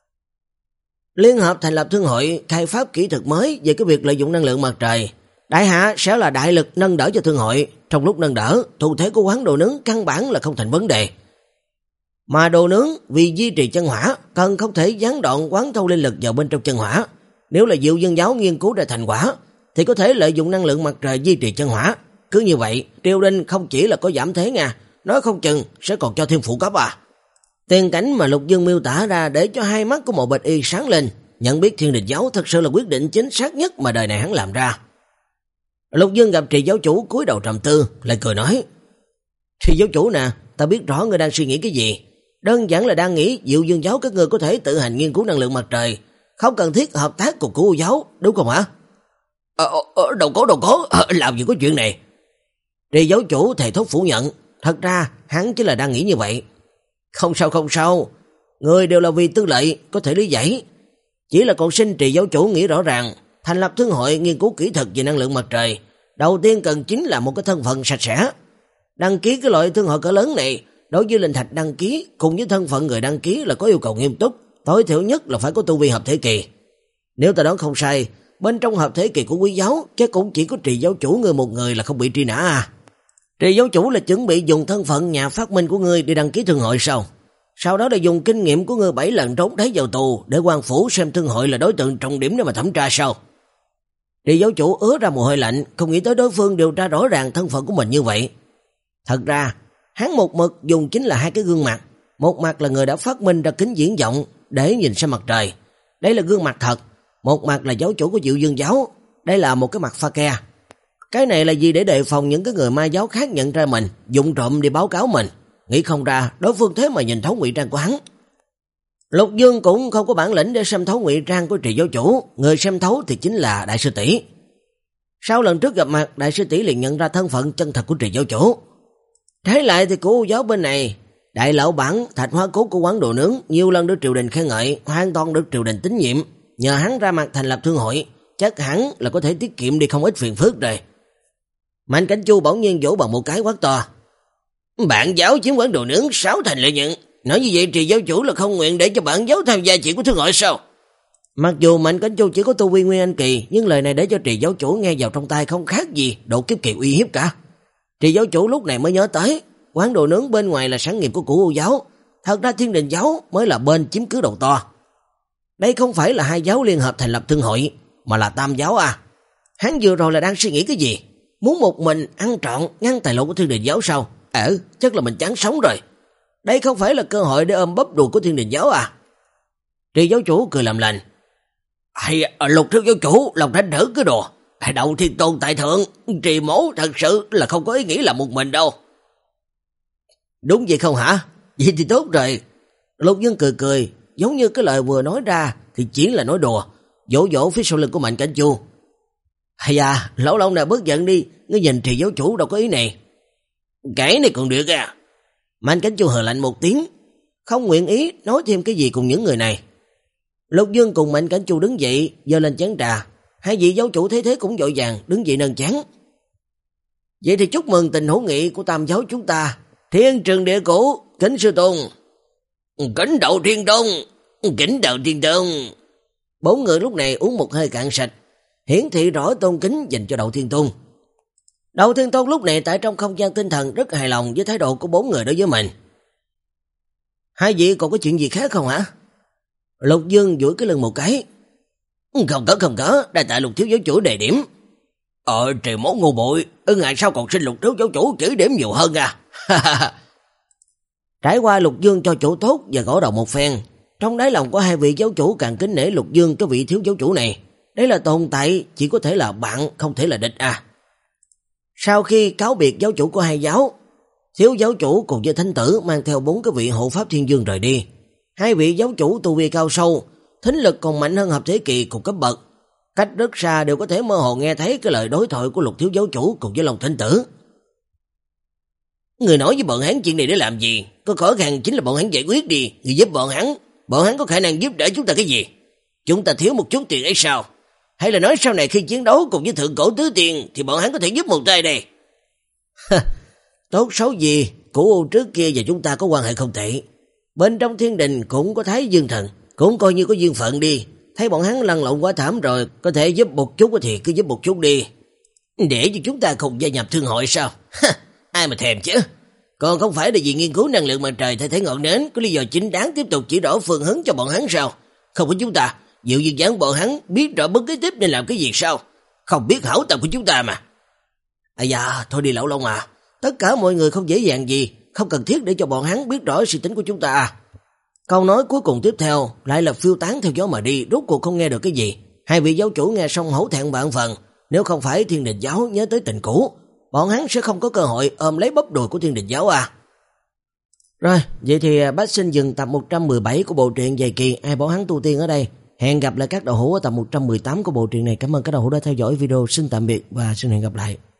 Speaker 3: Liên hợp thành lập thương hội khai phát kỹ thuật mới về cái việc lợi dụng năng lượng mặt trời. Đại hạ sẽ là đại lực nâng đỡ cho thương hội, trong lúc nâng đỡ, thu thế của quán đồ nướng căn bản là không thành vấn đề. Mà đồ nướng vì duy trì chân hỏa, cần không thể gián đoạn quán thâu linh lực vào bên trong chân hỏa. Nếu là Diệu Dương giáo nghiên cứu ra thành quả, thì có thể lợi dụng năng lượng mặt trời duy trì chân hỏa. Cứ như vậy, triều đình không chỉ là có giảm thế nha, nói không chừng sẽ còn cho thêm phụ cấp à. Tiền cảnh mà Lục Dương miêu tả ra để cho hai mắt của Mộ Bạch Y sáng lên, nhận biết Thiên Địch giáo thật sự là quyết định chính xác nhất mà đời này hắn làm ra. Lục Dương gặp Trì giáo chủ cúi đầu trầm tư, lại cười nói: "Trì giáo chủ nè, ta biết rõ ngươi đang suy nghĩ cái gì. Đơn giản là đang nghĩ Diệu Dương giáo các ngươi có thể tự hành nghiên cứu năng lượng mặt trời, không cần thiết hợp tác cùng Cửu U giáo, đúng không hả? Ờ, ờ, đâu có, đâu có, ờ, làm gì có chuyện này. Trì giáo chủ thề thốt phủ nhận, thật ra hắn chỉ là đang nghĩ như vậy. Không sao không sao, người đều là vì tư lợi, có thể lý giải. Chỉ là còn xin Trì giáo chủ nghĩ rõ ràng, thành lập thương hội nghiên cứu kỹ thuật về năng lượng mặt trời, đầu tiên cần chính là một cái thân phận sạch sẽ. Đăng ký cái loại thương hội cỡ lớn này, đối với linh thạch đăng ký cùng với thân phận người đăng ký là có yêu cầu nghiêm túc, tối thiểu nhất là phải có tu vi hợp thể kỳ. Nếu ta đoán không sai, bên trong hợp thể kỳ của Quý giáo chắc cũng chỉ có Trì giáo chủ người một người là không bị truy nã à. Trì giáo chủ là chuẩn bị dùng thân phận nhà phát minh của ngươi đi đăng ký thương hội sao? Sau đó là dùng kinh nghiệm của ngươi bảy lần trốn đáy vào tù để quan phủ xem thương hội là đối tượng trọng điểm để mà thẩm tra sao? Trì giáo chủ ứa ra mồ hôi lạnh, không nghĩ tới đối phương điều tra rõ ràng thân phận của mình như vậy. Thật ra, hắn một mực dùng chính là hai cái gương mặt. Một mặt là người đã phát minh ra kính viễn vọng để nhìn xem mặt trời. Đây là gương mặt thật. Một mặt là giáo chủ của Diệu Dương giáo. Đây là một cái mặt pha ke. Cái này là gì để đề phòng những cái người ma giáo khác nhận ra mình, dụng trộm đi báo cáo mình. Nghĩ không ra, đối phương thế mà nhìn thấu ngụy trang của hắn. Lục Dương cũng không có bản lĩnh để xem thấu ngụy trang của Trì giáo chủ. Người xem thấu thì chính là Đại sư tỷ. Sau lần trước gặp mặt, Đại sư tỷ liền nhận ra thân phận chân thật của Trì giáo chủ. Thế lại thì Cửu U giáo bên này, đại lão bản Thạch Hóa Cốt của quán đồ nướng nhiều lần được triều đình khen ngợi, hoàn toàn được triều đình tín nhiệm. Nhờ hắn ra mặt thành lập thương hội, chắc hẳn là có thể tiết kiệm đi không ít phiền phức rồi. Mạnh Cảnh Chu bỗng nhiên vỗ bằng một cái quát to. Bạn giáo chiếm quán đồ nướng sáu thành lợi nhuận, nói như vậy Trì giáo chủ là không nguyện để cho bạn giáo tham gia chuyện của thương hội sao? Mặc dù Mạnh Cảnh Chu chỉ có tu vi Nguyên Anh kỳ, nhưng lời này để cho Trì giáo chủ nghe vào trong tai không khác gì độ kiếp kỳ uy hiếp cả. Trì giáo chủ lúc này mới nhớ tới, quán đồ nướng bên ngoài là sản nghiệp của Cửu U giáo, thật ra Thiên Đình giáo mới là bên chiếm cứ đầu to. Đây không phải là hai giáo liên hợp thành lập thương hội, mà là tam giáo à. Hắn vừa rồi là đang suy nghĩ cái gì? Muốn một mình ăn trọn ngăn tài lộ của Thiên Đình giáo sao? Ờ, chắc là mình chán sống rồi. Đây không phải là cơ hội để ôm bắp đùi của Thiên Đình giáo à? Trì giáo chủ cười làm lành. Hay Lục thiếu giáo chủ, lòng thanh thử cái đồ. Đầu Thiên Tôn tại thượng, Trì mẫu thật sự là không có ý nghĩ là một mình đâu. Đúng vậy không hả? Vậy thì tốt rồi. Lục Dương cười cười, giống như cái lời vừa nói ra thì chỉ là nói đùa, vỗ vỗ phía sau lưng của Mạnh Cảnh Chu. Hay à, lão long nào bớt giận đi, ngươi nhìn Trì giáo chủ đâu có ý này. Cái này còn được à? Mạnh Cảnh Chu hừ lạnh một tiếng, không nguyện ý nói thêm cái gì cùng những người này. Lục Dương cùng Mạnh Cảnh Chu đứng dậy, giơ lên chén trà. Hai vị giáo chủ thấy thế cũng vội vàng đứng dậy nâng chén. Vậy thì chúc mừng tình hữu nghị của tam giáo chúng ta. Thiên Trường Địa Cửu, kính sư tôn. Kính Đậu Thiên Tôn, kính Đậu Thiên Tôn. Bốn người lúc này uống một hơi cạn sạch, hiển thị rõ tôn kính dành cho Đậu Thiên Tôn. Đậu Thiên Tôn lúc này tại trong không gian tinh thần rất hài lòng với thái độ của bốn người đối với mình. Hai vị còn có chuyện gì khác không hả? Lục Dương duỗi cái lưng một cái. Không có, không có, đại tại Lục thiếu giáo chủ đề điểm. Ờ, Trì mẫu ngu bội, ư ngày sau còn xin Lục thiếu giáo chủ chỉ điểm nhiều hơn à. Trải qua Lục Dương cho chủ tốt và gõ đầu một phen, trong đáy lòng của hai vị giáo chủ càng kính nể Lục Dương cái vị thiếu giáo chủ này. Đấy là tồn tại chỉ có thể là bạn, không thể là địch à. Sau khi cáo biệt giáo chủ của hai giáo, thiếu giáo chủ cùng với thánh tử mang theo bốn cái vị hộ pháp thiên dương rời đi. Hai vị giáo chủ tu vi cao sâu, thính lực còn mạnh hơn hợp thế kỳ cùng cấp bậc, cách rất xa đều có thể mơ hồ nghe thấy cái lời đối thoại của Lục thiếu giáo chủ cùng với Long thánh tử. Người nói với bọn hắn chuyện này để làm gì? Có khó khăn chính là bọn hắn giải quyết đi, người giúp bọn hắn. Bọn hắn có khả năng giúp đỡ chúng ta cái gì? Chúng ta thiếu một chút tiền ấy sao? Hay là nói sau này khi chiến đấu cùng với thượng cổ tứ tiền thì bọn hắn có thể giúp một tay đây? Tốt xấu gì, Cửu U trước kia và chúng ta có quan hệ không tệ. Bên trong thiên đình cũng có Thái Dương thần, cũng coi như có duyên phận đi. Thấy bọn hắn lăn lộn quá thảm rồi, có thể giúp một chút thì cứ giúp một chút đi. Để cho chúng ta cùng gia nhập thương hội sao? Ai mà thèm chứ? Còn không phải là vì nghiên cứu năng lượng mặt trời thay thế ngọn nến, có lý do chính đáng tiếp tục chỉ đổ phương hướng cho bọn hắn sao? Không có chúng ta, Diệu Dương giáo bọn hắn biết rõ bước kế tiếp nên làm cái gì sao? Không biết hảo tâm của chúng ta mà. À dạ, thôi đi lão Long à. Tất cả mọi người không dễ dàng gì, không cần thiết để cho bọn hắn biết rõ sự tính của chúng ta. Câu nói cuối cùng tiếp theo lại là phiêu tán theo gió mà đi, rốt cuộc không nghe được cái gì. Hai vị giáo chủ nghe xong hổ thẹn vạn phần, nếu không phải Thiên Đình giáo nhớ tới tình cũ, bọn hắn sẽ không có cơ hội ôm lấy bắp đùi của Thiên Đình giáo à.
Speaker 1: Rồi, vậy thì bác xin dừng tập một trăm mười bảy của bộ truyện Dày Kỳ Ai Bảo Hắn Tu Tiên ở đây. Hẹn gặp lại các đạo hữu ở tập một trăm mười tám của bộ truyện này. Cảm ơn các đạo hữu đã theo dõi video. Xin tạm biệt và xin hẹn gặp lại.